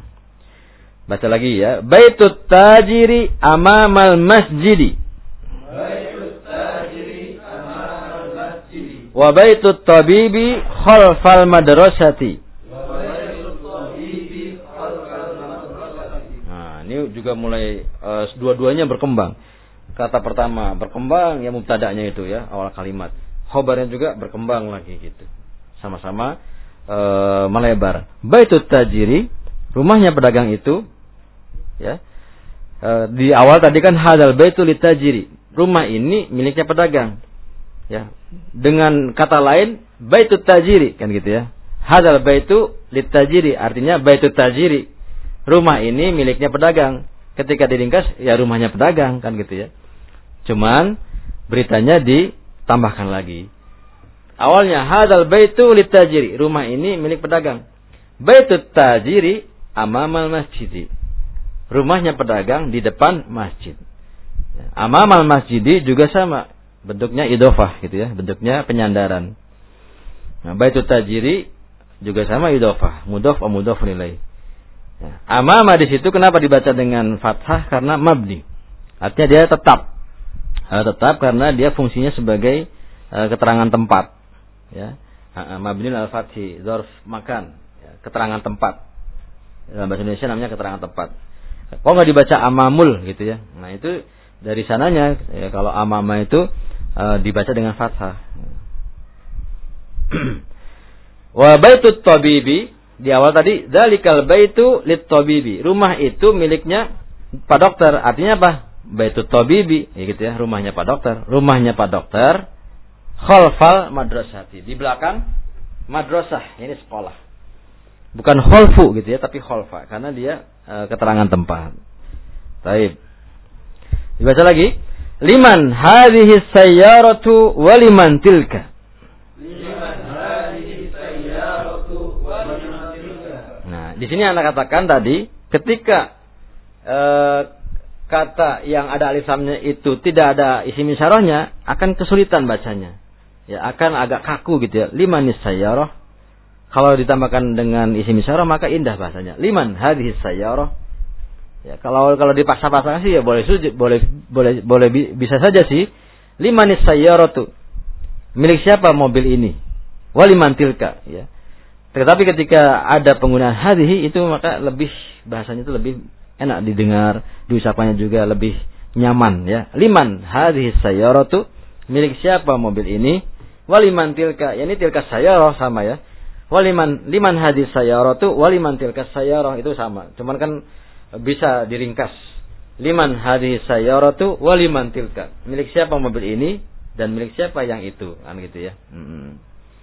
Baca lagi ya. Baitut tajiri amamal masjidi. Baitut tajiri amamal masjidi. Wa baitut tabibi khalfal madrasati. Wa baitut tabibi khalfal madrasati. Nah, ini juga mulai uh, dua-duanya berkembang. Kata pertama berkembang ya mubtada'nya itu ya, awal kalimat. Khobarnya juga berkembang lagi gitu. Sama-sama uh, melebar. Baitut tajiri, rumahnya pedagang itu, ya, e, di awal tadi kan hadal baitu litajiri, rumah ini miliknya pedagang, ya, dengan kata lain baitut tajiri kan gitu ya. Hadal baitu litajiri artinya baitut tajiri, rumah ini miliknya pedagang. Ketika diringkas ya rumahnya pedagang kan gitu ya. Cuman beritanya ditambahkan lagi. Awalnya hadal baitu litajiri, rumah ini milik pedagang. Baitut tajiri amamal masjidi, rumahnya pedagang di depan masjid. Amamal masjidi juga sama, bentuknya idhofah gitu ya, bentuknya penyandaran. Nah, baitut tajiri juga sama idhofah, mudhof wa mudhof ilaih. Ya. Amama di situ kenapa dibaca dengan fathah? Karena mabni. Artinya dia tetap. Uh, tetap karena dia fungsinya sebagai uh, keterangan tempat. Ya. Uh, mabni al-fathi, dzarf makan, ya, keterangan tempat. Dalam bahasa Indonesia namanya keterangan tempat. Kok nggak dibaca amamul gitu ya? Nah itu dari sananya ya, kalau amama itu uh, dibaca dengan fathah. Wa baitut tabibi, di awal tadi dzalikal baitu lit tabibi, rumah itu miliknya Pak Dokter. Artinya apa? Baitut tabibi, ya gitu ya, rumahnya Pak Dokter. Rumahnya Pak Dokter khalfal madrasati, di belakang madrasah, ini sekolah. Bukan kholfu gitu ya, tapi kholfa karena dia e, keterangan tempat. Baik. Dibaca lagi. Liman hadhihi sayyaratu wa liman tilka. Liman hadhihi sayyaratu wa liman tilka. Nah, di sini Anda katakan tadi ketika e, kata yang ada alif lamnya itu tidak ada isim isyarahnya, akan kesulitan bacanya. Ya, akan agak kaku gitu ya. Limanis sayyarah. Kalau ditambahkan dengan isim isyarah maka indah bahasanya. Liman hadhihi sayyarah. Ya, kalau kalau dipaksa-paksa sih ya boleh sujud, boleh boleh boleh bisa saja sih. Limanis sayyaratu. Milik siapa mobil ini? Waliman tilka, ya. Tetapi ketika ada penggunaan hadhihi itu maka lebih bahasanya itu lebih enak didengar, diucapannya juga lebih nyaman ya. Liman hadhihi sayyaratu, milik siapa mobil ini? Waliman tilka, ya ini tilka sayyarah sama ya. Waliman liman hadis sayyaratu waliman tilka sayyarah itu sama. Cuman kan bisa diringkas. Liman hadis sayyaratu waliman tilka. Milik siapa mobil ini dan milik siapa yang itu, kan gitu ya. Hmm.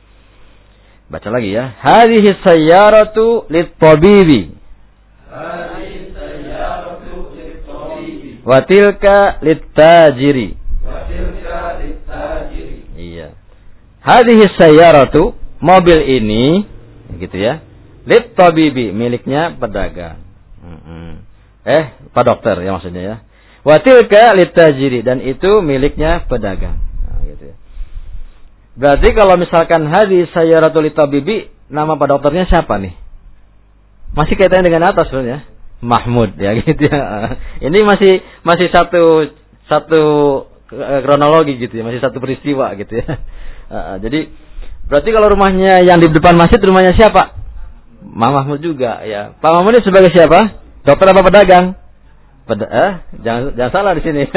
Baca lagi ya. Hadhihi sayyaratu lit-tabibi. Hadhihi sayyaratu lit-tabibi. Wa tilka lit-tajiri. Wa tilka lit-tajiri. Iya. Hadhihi sayyaratu, mobil ini, gitu ya, lit tabibi, miliknya pedagang. Mm-mm. Eh, Pak Dokter ya maksudnya ya. Wa tilka lit tajiri, dan itu miliknya pedagang. Nah, gitu ya. Berarti kalau misalkan hadis sayyaratul lit tabibi, nama Pak Dokternya siapa nih? Masih kaitannya dengan atas sebenarnya. Mahmud ya gitu ya. Ini masih masih satu satu kronologi gitu ya, masih satu peristiwa gitu ya. Jadi berarti kalau rumahnya yang di depan masjid, rumahnya siapa? Pak Mahmud juga ya. Pak Mahmud ini sebagai siapa? Dokter apa pedagang? Peda eh, jangan jangan salah di sini.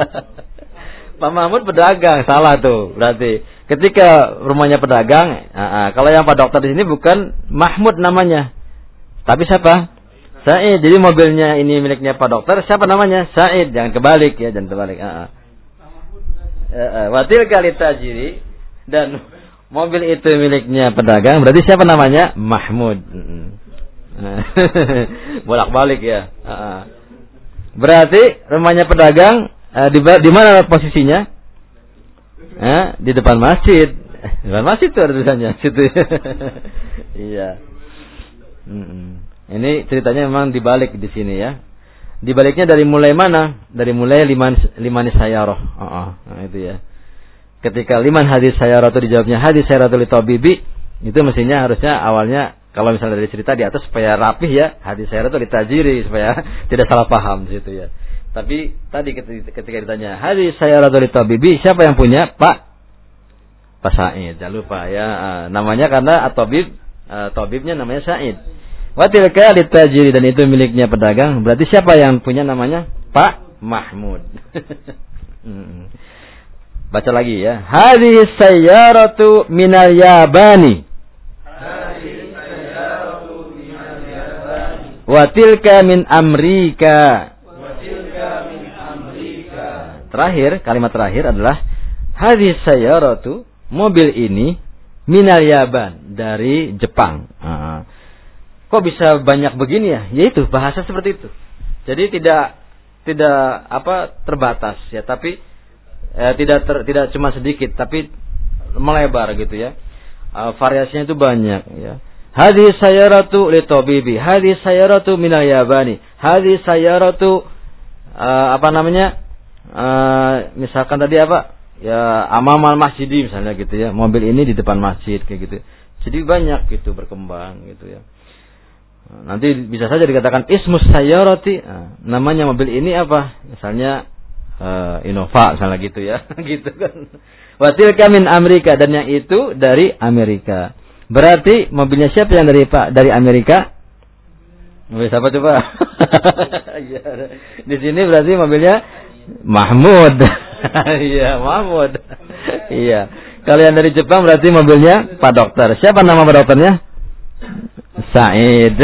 Pak Mahmud pedagang, salah tuh. Berarti ketika rumahnya pedagang, uh, uh, kalau yang Pak Dokter di sini bukan Mahmud namanya, tapi siapa? Said. Jadi mobilnya ini miliknya Pak Dokter, siapa namanya? Said. Jangan kebalik ya, jangan kebalik. Uh, uh. Uh, uh, watil kali tajiri, dan mobil itu miliknya pedagang, berarti siapa namanya? Mahmud. Bolak-balik ya. Berarti rumahnya pedagang eh, di, di mana posisinya? Eh, di depan masjid. Di depan masjid tuh ada tulisannya situ. Iya. Hmm. Ini ceritanya memang dibalik di sini ya. Dibaliknya dari mulai mana? Dari mulai liman liman sayyarah. Oh, oh. Nah, itu ya. Ketika liman hadis sayyarah itu dijawabnya hadis sayyarah li tabibi, itu mestinya harusnya awalnya kalau misalnya dari cerita di atas supaya rapih ya, hadis sayyarah itu ditajiri supaya tidak salah paham di situ ya. Tapi tadi ketika ditanya hadis sayyarah li tabibi, siapa yang punya? Pak Pak Said. Jangan lupa ya, namanya karena at-tabib, tabibnya namanya Said. Wa tilka litajiri, dan itu miliknya pedagang. Berarti siapa yang punya namanya? Pak Mahmud. Baca lagi ya. Hadhihi sayyaratu minal Yabani. Hadhihi sayyaratu minal Yabani. Wa tilka min Amerika. Wa tilka min Amerika. Terakhir, kalimat terakhir adalah hadhihi sayyaratu, mobil ini minal Yaban, dari Jepang. Uh, Kok bisa banyak begini ya? Yaitu bahasa seperti itu. Jadi tidak tidak apa terbatas ya, tapi eh, tidak ter, tidak cuma sedikit, tapi melebar gitu ya. Uh, variasinya itu banyak ya. Hadis sayyaratu li tabibi, hadis sayyaratu minal Yabani, hadis sayyaratu uh, apa namanya? Uh, misalkan tadi apa? Ya amamal masjidi misalnya gitu ya. Mobil ini di depan masjid kayak gitu. Jadi banyak gitu berkembang gitu ya. Nanti bisa saja dikatakan ismus sayyarati, nah, namanya mobil ini apa? Misalnya uh, Innova misalnya gitu ya. Gitu kan. Wa tilka min Amerika, dan yang itu dari Amerika. Berarti mobilnya siapa yang dari Pak? Dari Amerika? Mobil siapa coba? Ya, di sini berarti mobilnya Mahmud. Iya, Mahmud. Iya. Kalau yang dari Jepang berarti mobilnya Pak Dokter. Siapa nama Pak Dokternya? Said.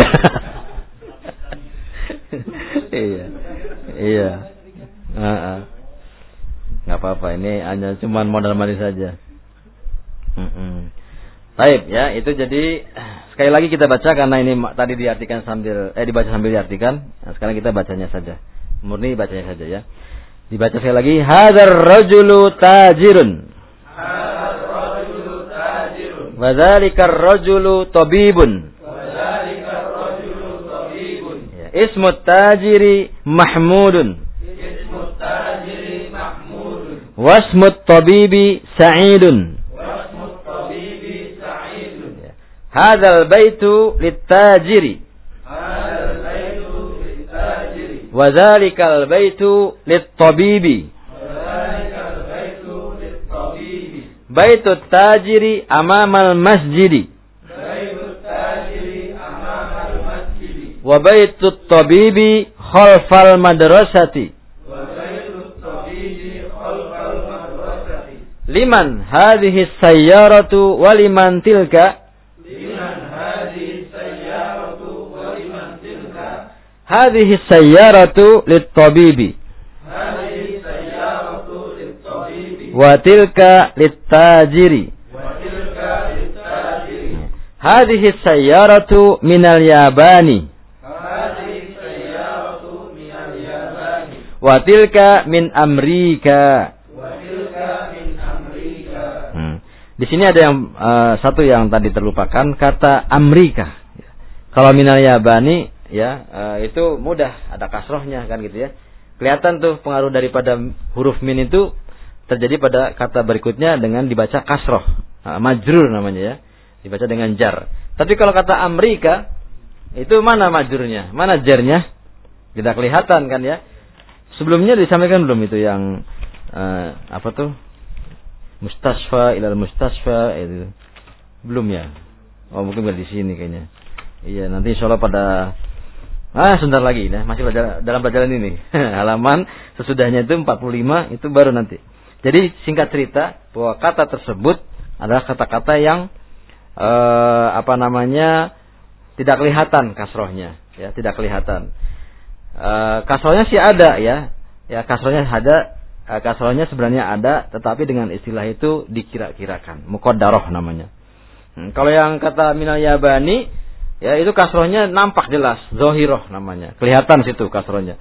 Iya. Iya. Heeh. Enggak apa-apa, ini hanya cuman modal manis saja. Heeh. Baik ya, itu jadi sekali lagi kita baca karena ini tadi diartikan sambil eh dibaca sambil diartikan. Nah, sekarang kita bacanya saja. Murni bacanya saja ya. Dibaca sekali lagi, hadzal rajulu tajirun. Hadzal rajulu tajirun. Wa dzalikar rajulu tabibun. Ismut tajiri Mahmudun. Ismut tajiri Mahmudun. Wasmut tabibi Sa'idun. Wasmut tabibi Sa'idun. Hadzal baitu lit-tajiri. Hadzal baitu lit-tajiri. Wa dzalikal baitu lit-tabibi. Wa dzalikal baitu lit-tabibi. Baitut tajiri amamal masjidi. Wa baitut tabibi khalfal madrasati. Wa baitut tabibi khalfal madrasati. Liman hadhihi sayyaratu wa liman tilka? Liman hadhihi sayyaratu wa liman tilka? Hadhihi sayyaratu lit-tabibi. Hadhihi sayyaratu lit-tabibi. Wa tilka lit-tajiri. Wa tilka lit-tajiri. Hadhihi sayyaratu minal Yabani. Wa tilka min Amerika. Wa tilka min Amerika. Hmm. Di sini ada yang uh, satu yang tadi terlupakan, kata Amerika. Kalau minal Yabani ya, uh, itu mudah, ada kasrohnya kan gitu ya. Kelihatan tuh pengaruh daripada huruf min itu terjadi pada kata berikutnya dengan dibaca kasroh. Uh, majrur namanya ya. Dibaca dengan jar. Tapi kalau kata Amerika, itu mana majrurnya? Mana jarnya? Tidak kelihatan kan ya. Sebelumnya disampaikan belum itu yang uh, apa tuh? Mustasfa ilal mustasfa itu. Belum ya? Oh, mungkin di sini kayaknya. Iya, nanti insyaallah pada ah sebentar lagi ya, masih belajar, dalam pelajaran ini. Halaman sesudahnya itu empat puluh lima, itu baru nanti. Jadi singkat cerita bahwa kata tersebut adalah kata-kata yang uh, apa namanya? Tidak kelihatan kasrohnya, ya, tidak kelihatan. Uh, kasrohnya sih ada ya, ya kasrohnya ada, uh, kasrohnya sebenarnya ada, tetapi dengan istilah itu dikira-kirakan, muqaddarah namanya. Hmm, kalau yang kata minal Yabani, ya itu kasrohnya nampak jelas, zohiroh namanya, kelihatan situ kasrohnya.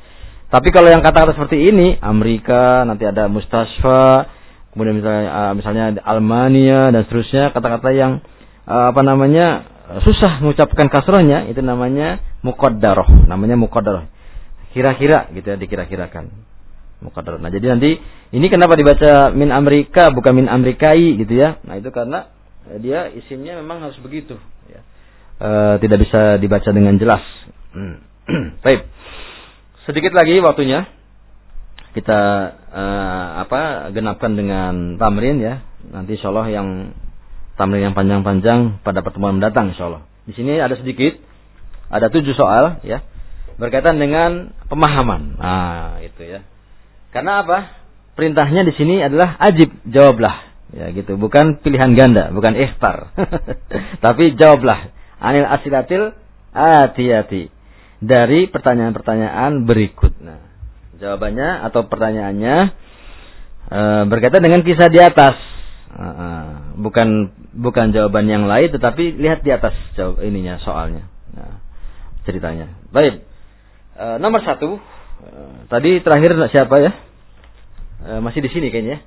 Tapi kalau yang kata-kata seperti ini, Amerika, nanti ada mustasfa, kemudian misalnya uh, misalnya Almania dan seterusnya, kata-kata yang uh, apa namanya susah mengucapkan kasrohnya, itu namanya muqaddarah, namanya muqaddarah. Kira-kira gitu ya, dikira-kirakan. Muqaddarah. Nah, jadi nanti ini kenapa dibaca min Amerika bukan min Amerikai gitu ya? Nah, itu karena dia isimnya memang harus begitu ya. E, tidak bisa dibaca dengan jelas. Hmm. Baik. Sedikit lagi waktunya. Kita e, apa genapkan dengan tamrin ya. Nanti insyaallah yang tamrin yang panjang-panjang pada pertemuan mendatang insyaallah. Di sini ada sedikit, ada tujuh soal ya, berkaitan dengan pemahaman. Nah, itu ya. Karena apa? Perintahnya di sini adalah ajib, jawablah. Ya gitu, bukan pilihan ganda, bukan ikhtar. Tapi jawablah. Anil asilatil atiyati. Dari pertanyaan-pertanyaan berikut. Nah, jawabannya atau pertanyaannya e, berkaitan dengan kisah di atas. E, e, bukan bukan jawaban yang lain, tetapi lihat di atas jawab ininya soalnya. Nah, ceritanya. Baik. E, nomor satu. Tadi terakhir siapa ya? E, masih di sini kayaknya.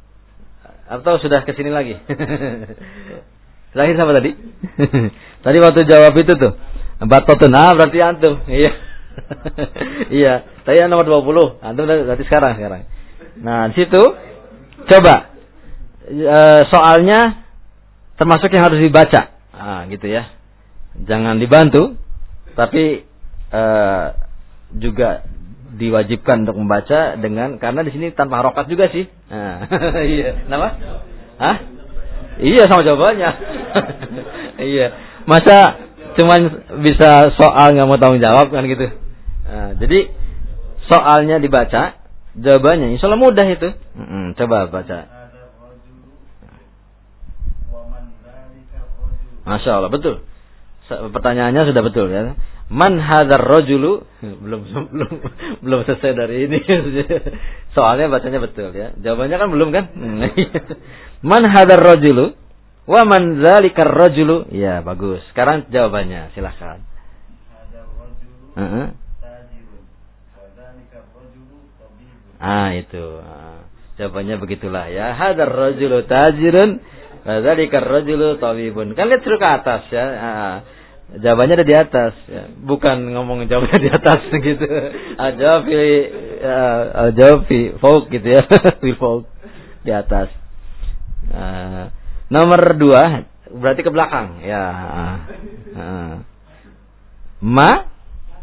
Atau sudah ke sini lagi? Terakhir siapa tadi? Tadi waktu jawab itu tuh. Batotun. Ah, berarti antum. Iya. Iya. Tadi nomor dua puluh. Antum berarti sekarang sekarang. Nah, di situ coba e, soalnya termasuk yang harus dibaca. Ah, gitu ya. Jangan dibantu, tapi e, juga diwajibkan untuk membaca dengan, karena di sini tanpa harokat juga sih. Nah, iya, kenapa? Hah? Iya, sama jawabannya. Iya, masa cuman bisa soal nggak mau tanggung jawab kan gitu. Nah, jadi soalnya dibaca, jawabannya insya Allah mudah itu. Hmm, coba baca. Masya Allah, betul. Pertanyaannya sudah betul ya. Man hadzal rajulu, belum belum belum selesai dari ini. Soalnya bacanya betul ya. Jawabannya kan belum kan? Man hadzal rajulu wa man dzalikar rajulu. Ya, bagus. Sekarang jawabannya, silakan. Heeh. Ah, itu. Ah, jawabannya begitulah ya. Hadzal rajulu tajirun wa dzalikar rajulu tabibun. Kan lihat ke atas ya. Ah. Jawabannya ada di atas, ya. Bukan ngomong jawabannya di atas gitu. Jawab fi, uh, jawab fi, folk gitu ya, fi folk di atas. Uh, nomor dua berarti ke belakang, ya. Uh, ma,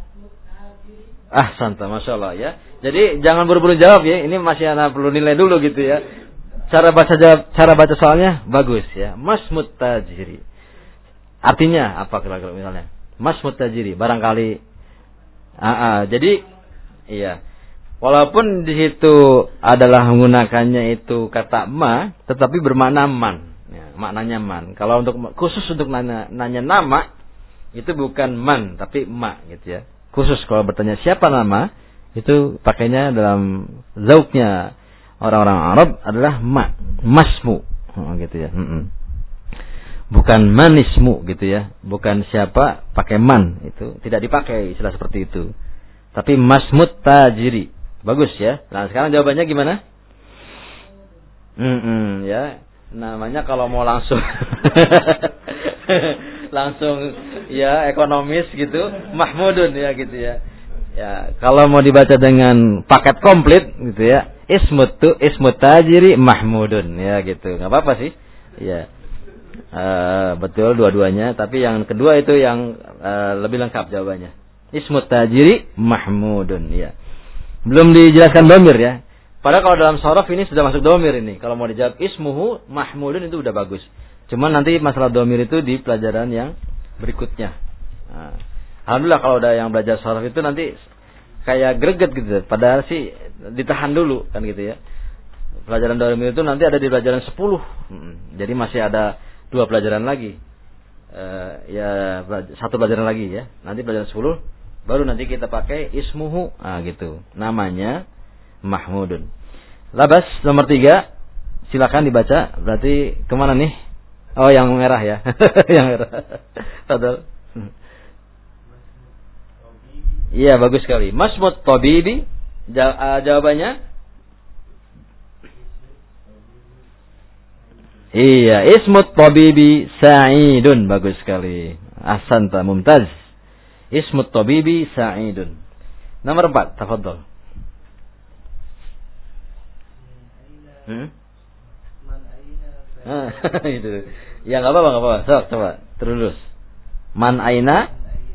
ah santa, masya Allah ya. Jadi jangan buru-buru jawab ya. Ini masih anak perlu nilai dulu gitu ya. Cara baca jawab, cara baca soalnya bagus ya. Mas mutajiri. Artinya apa kira-kira misalnya? Mas mutajiri, barangkali. Ah, ah, jadi iya. Walaupun di situ adalah menggunakannya itu kata ma, tetapi bermakna man. Ya, maknanya man. Kalau untuk khusus untuk nanya, nanya nama, itu bukan man, tapi ma gitu ya. Khusus kalau bertanya siapa nama, itu pakainya dalam zauknya orang-orang Arab adalah ma, masmu, oh, gitu ya. Mm-mm. Bukan manismu gitu ya, bukan siapa pakai man, itu tidak dipakai istilah seperti itu. Tapi masmut tajiri, bagus ya. Nah sekarang jawabannya gimana? Hmm ya, namanya kalau mau langsung langsung ya ekonomis gitu, mahmudun ya gitu ya. Ya kalau mau dibaca dengan paket komplit gitu ya, ismut tu ismut tajiri mahmudun ya gitu, nggak apa-apa sih. Ya. Uh, betul dua-duanya, tapi yang kedua itu yang uh, lebih lengkap jawabannya. Ismut tajiri mahmudun ya. Belum dijelaskan domir ya. Padahal kalau dalam shorof ini sudah masuk domir ini. Kalau mau dijawab ismuhu mahmudun itu udah bagus. Cuman nanti masalah domir itu di pelajaran yang berikutnya. Nah, alhamdulillah kalau udah yang belajar shorof itu nanti kayak greget gitu. Padahal sih ditahan dulu kan gitu ya. Pelajaran domir itu nanti ada di pelajaran sepuluh. Hmm, jadi masih ada dua pelajaran lagi, uh, ya satu pelajaran lagi ya. Nanti pelajaran sepuluh, baru nanti kita pakai ismuhu, ah gitu. Namanya mahmudun. Labas nomor tiga, silakan dibaca. Berarti kemana nih? Oh yang merah ya, yang merah. Tadal. Iya bagus sekali. Masmut tabibi Ja, uh, jawabannya? Iya, ismut tabibi sa'idun. Bagus sekali. Ahsanta, mumtaz. Ismut tabibi sa'idun. Nomor empat, tafadhol. Hmm? Ah, itu. Ya enggak apa-apa, enggak apa-apa. Sok, coba terus. Man aina?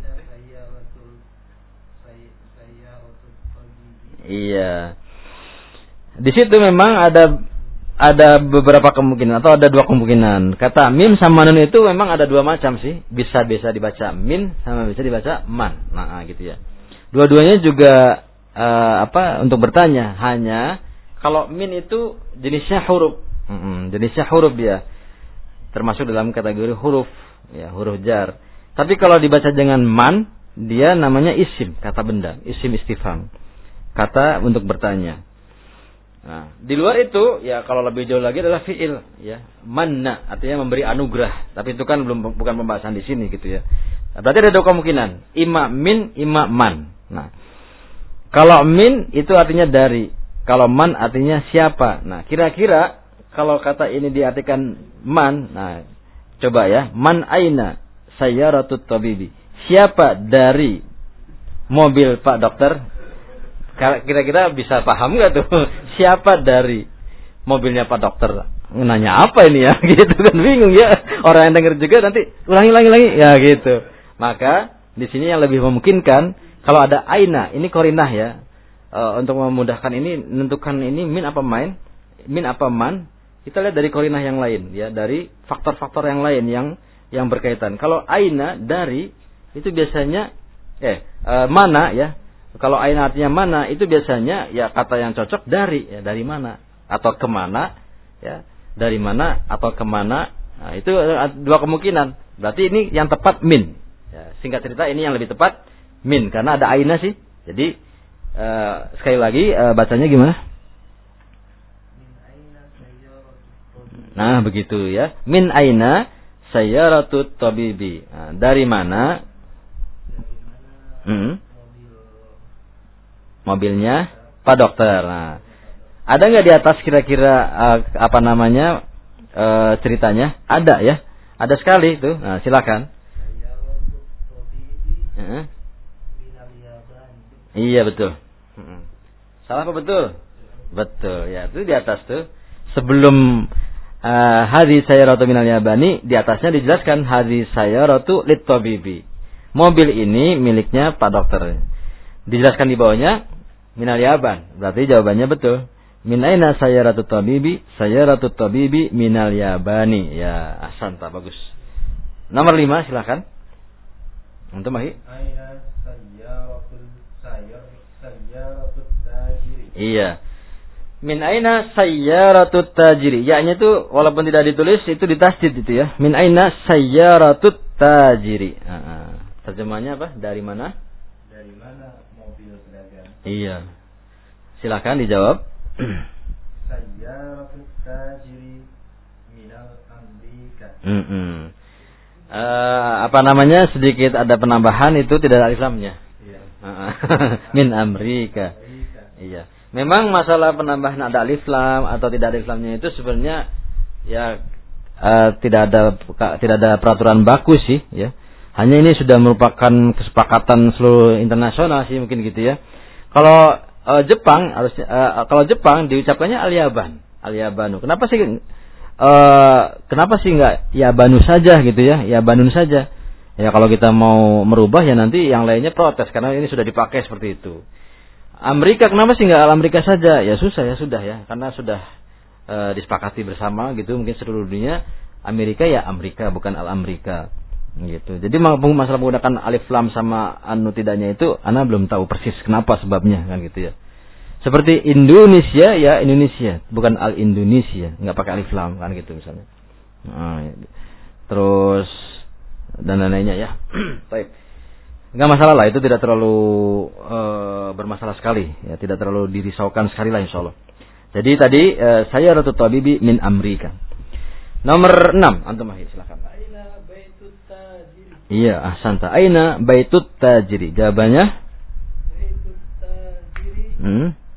Iya. Di situ memang ada ada beberapa kemungkinan atau ada dua kemungkinan. Kata mim sama nun itu memang ada dua macam sih. Bisa bisa dibaca min sama bisa dibaca man. Nah, gitu ya. Dua-duanya juga uh, apa untuk bertanya. Hanya kalau min itu jenisnya huruf. Mm-mm, jenisnya huruf ya. Termasuk dalam kategori huruf ya, huruf jar. Tapi kalau dibaca dengan man, dia namanya isim, kata benda, isim istifham. Kata untuk bertanya. Nah, di luar itu ya kalau lebih jauh lagi adalah fiil ya. Manna artinya memberi anugerah, tapi itu kan belum bukan pembahasan di sini gitu ya. Berarti ada dua kemungkinan, ima min, ima man. Nah, kalau min itu artinya dari, kalau man artinya siapa. Nah, kira-kira kalau kata ini diartikan man, nah coba ya, man aina sayyaratut tabibi. Siapa dari mobil Pak Dokter? Kira-kira bisa paham nggak tuh? Siapa dari mobilnya Pak Dokter? Nanya apa ini ya? Gitu kan bingung ya. Orang yang dengar juga nanti ulangi ulangi ulangi ya gitu. Maka di sini yang lebih memungkinkan kalau ada aina, ini korinah ya. E, untuk memudahkan ini menentukan ini min apa main, min apa man, kita lihat dari korinah yang lain ya, dari faktor-faktor yang lain yang yang berkaitan. Kalau aina dari itu biasanya eh e, mana ya? Kalau aina artinya mana, itu biasanya ya kata yang cocok dari, ya dari mana atau kemana, ya dari mana atau kemana. Nah, itu dua kemungkinan. Berarti ini yang tepat min. Ya, singkat cerita ini yang lebih tepat min karena ada aina sih. Jadi uh, sekali lagi uh, bacanya gimana? Nah begitu ya. Min aina sayyaratut tabibi. Nah, dari mana? Hmm. Mobilnya Pak Dokter. Nah, ada nggak di atas kira-kira uh, apa namanya uh, ceritanya? Ada ya, ada sekali itu. Nah, silakan. Uh-huh. Iya betul. Uh-huh. Salah apa betul? Betul ya, itu di atas tuh. Sebelum uh, hadis sayyaratu minal yabani, di atasnya dijelaskan hadis sayyaratu lit tabibi. Mobil ini miliknya Pak Dokter. Dijelaskan di bawahnya minal yaban. Berarti jawabannya betul. Min aina sayyaratut tabibi? Sayyaratut tabibi minal yabani. Ya, ahsanta, bagus. Nomor lima silakan. Untuk Mahi. Aina sayyaratul sayyar sayyaratut tajiri. Iya. Min aina sayyaratut tajiri. Ya-nya itu walaupun tidak ditulis itu ditasdid itu ya. Min aina sayyaratut tajiri. Heeh. Terjemahnya apa? Dari mana? Dari mana mobil pedagang? Iya. Silakan dijawab. Sayyaratut tajiri minal Amerika. Mm-mm. Uh, apa namanya? Sedikit ada penambahan itu tidak ada alif lamnya. Iya. Min Amerika. Iya. Memang masalah penambahan ada alif lam atau tidak ada alif lamnya itu sebenarnya ya uh, tidak ada tidak ada peraturan baku sih ya. Hanya ini sudah merupakan kesepakatan seluruh internasional sih mungkin gitu ya. Kalau uh, Jepang harus uh, kalau Jepang diucapkannya al-yaban, al-yabanu. Kenapa sih uh, kenapa sih enggak yabanu saja gitu ya? Yabanun saja. Ya kalau kita mau merubah ya nanti yang lainnya protes karena ini sudah dipakai seperti itu. Amerika kenapa sih enggak al-Amerika saja? Ya susah ya sudah ya karena sudah uh, disepakati bersama gitu mungkin seluruh dunia Amerika ya Amerika bukan al-Amerika. Gitu. Jadi masalah menggunakan alif lam sama anu tidaknya itu ana belum tahu persis kenapa sebabnya kan gitu ya. Seperti Indonesia ya Indonesia, bukan al Indonesia, enggak pakai alif lam kan gitu misalnya. Nah, terus dan lain-lainnya ya. Baik. Enggak masalah lah, itu tidak terlalu uh, bermasalah sekali ya, tidak terlalu dirisaukan sekali lah insyaallah. Jadi tadi uh, saya Ratu Tabibi min Amerika. Nomor enam antum Mahir silakan. Iya, ahsanta. Aina baitut tajiri? Jawabannya? Baitut tajiri. Hmm.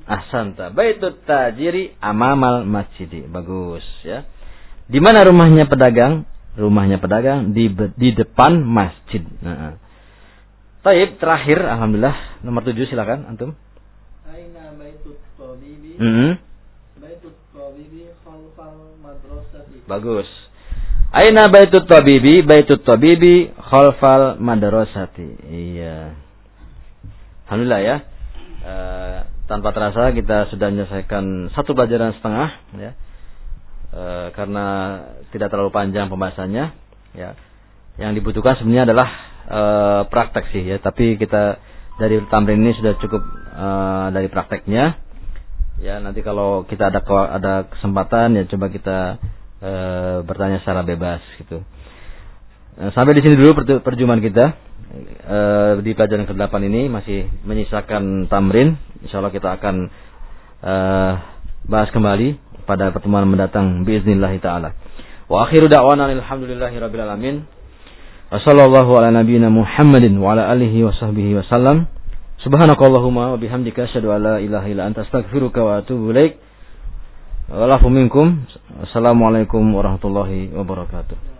Ahsanta. Baitut tajiri amamal masjidi. Bagus ya. Di mana rumahnya pedagang? Rumahnya pedagang di di depan masjid. Nah. Taib terakhir, alhamdulillah, nomor tujuh silakan antum. Aina baitut tabibi? Mm-hmm. Baitut tabibi khalfal madrasati. Bagus. Aina baitut tabibi? Baitut tabibi khalfal madrasati. Iya. Alhamdulillah ya. E, tanpa terasa kita sudah menyelesaikan satu pelajaran setengah ya. E, karena tidak terlalu panjang pembahasannya ya. Yang dibutuhkan sebenarnya adalah e, praktek sih ya, tapi kita dari tamrin ini sudah cukup e, dari prakteknya ya. Nanti kalau kita ada ada kesempatan ya coba kita e, bertanya secara bebas gitu. E, sampai di sini dulu perjumpaan kita e, di pelajaran kedelapan ini, masih menyisakan tamrin. Insyaallah kita akan e, bahas kembali pada pertemuan mendatang biiznillah taala. Wa akhiru da'wana alhamdulillahirabbil alamin. Wassallallahu ala nabiyyina Muhammadin wa ala alihi wa sahbihi wasallam. Subhanakallahumma wa bihamdika asyhadu an la ilaha illa anta astaghfiruka wa atubu ilaik. Wa lafu minkum. Assalamualaikum warahmatullahi wabarakatuh.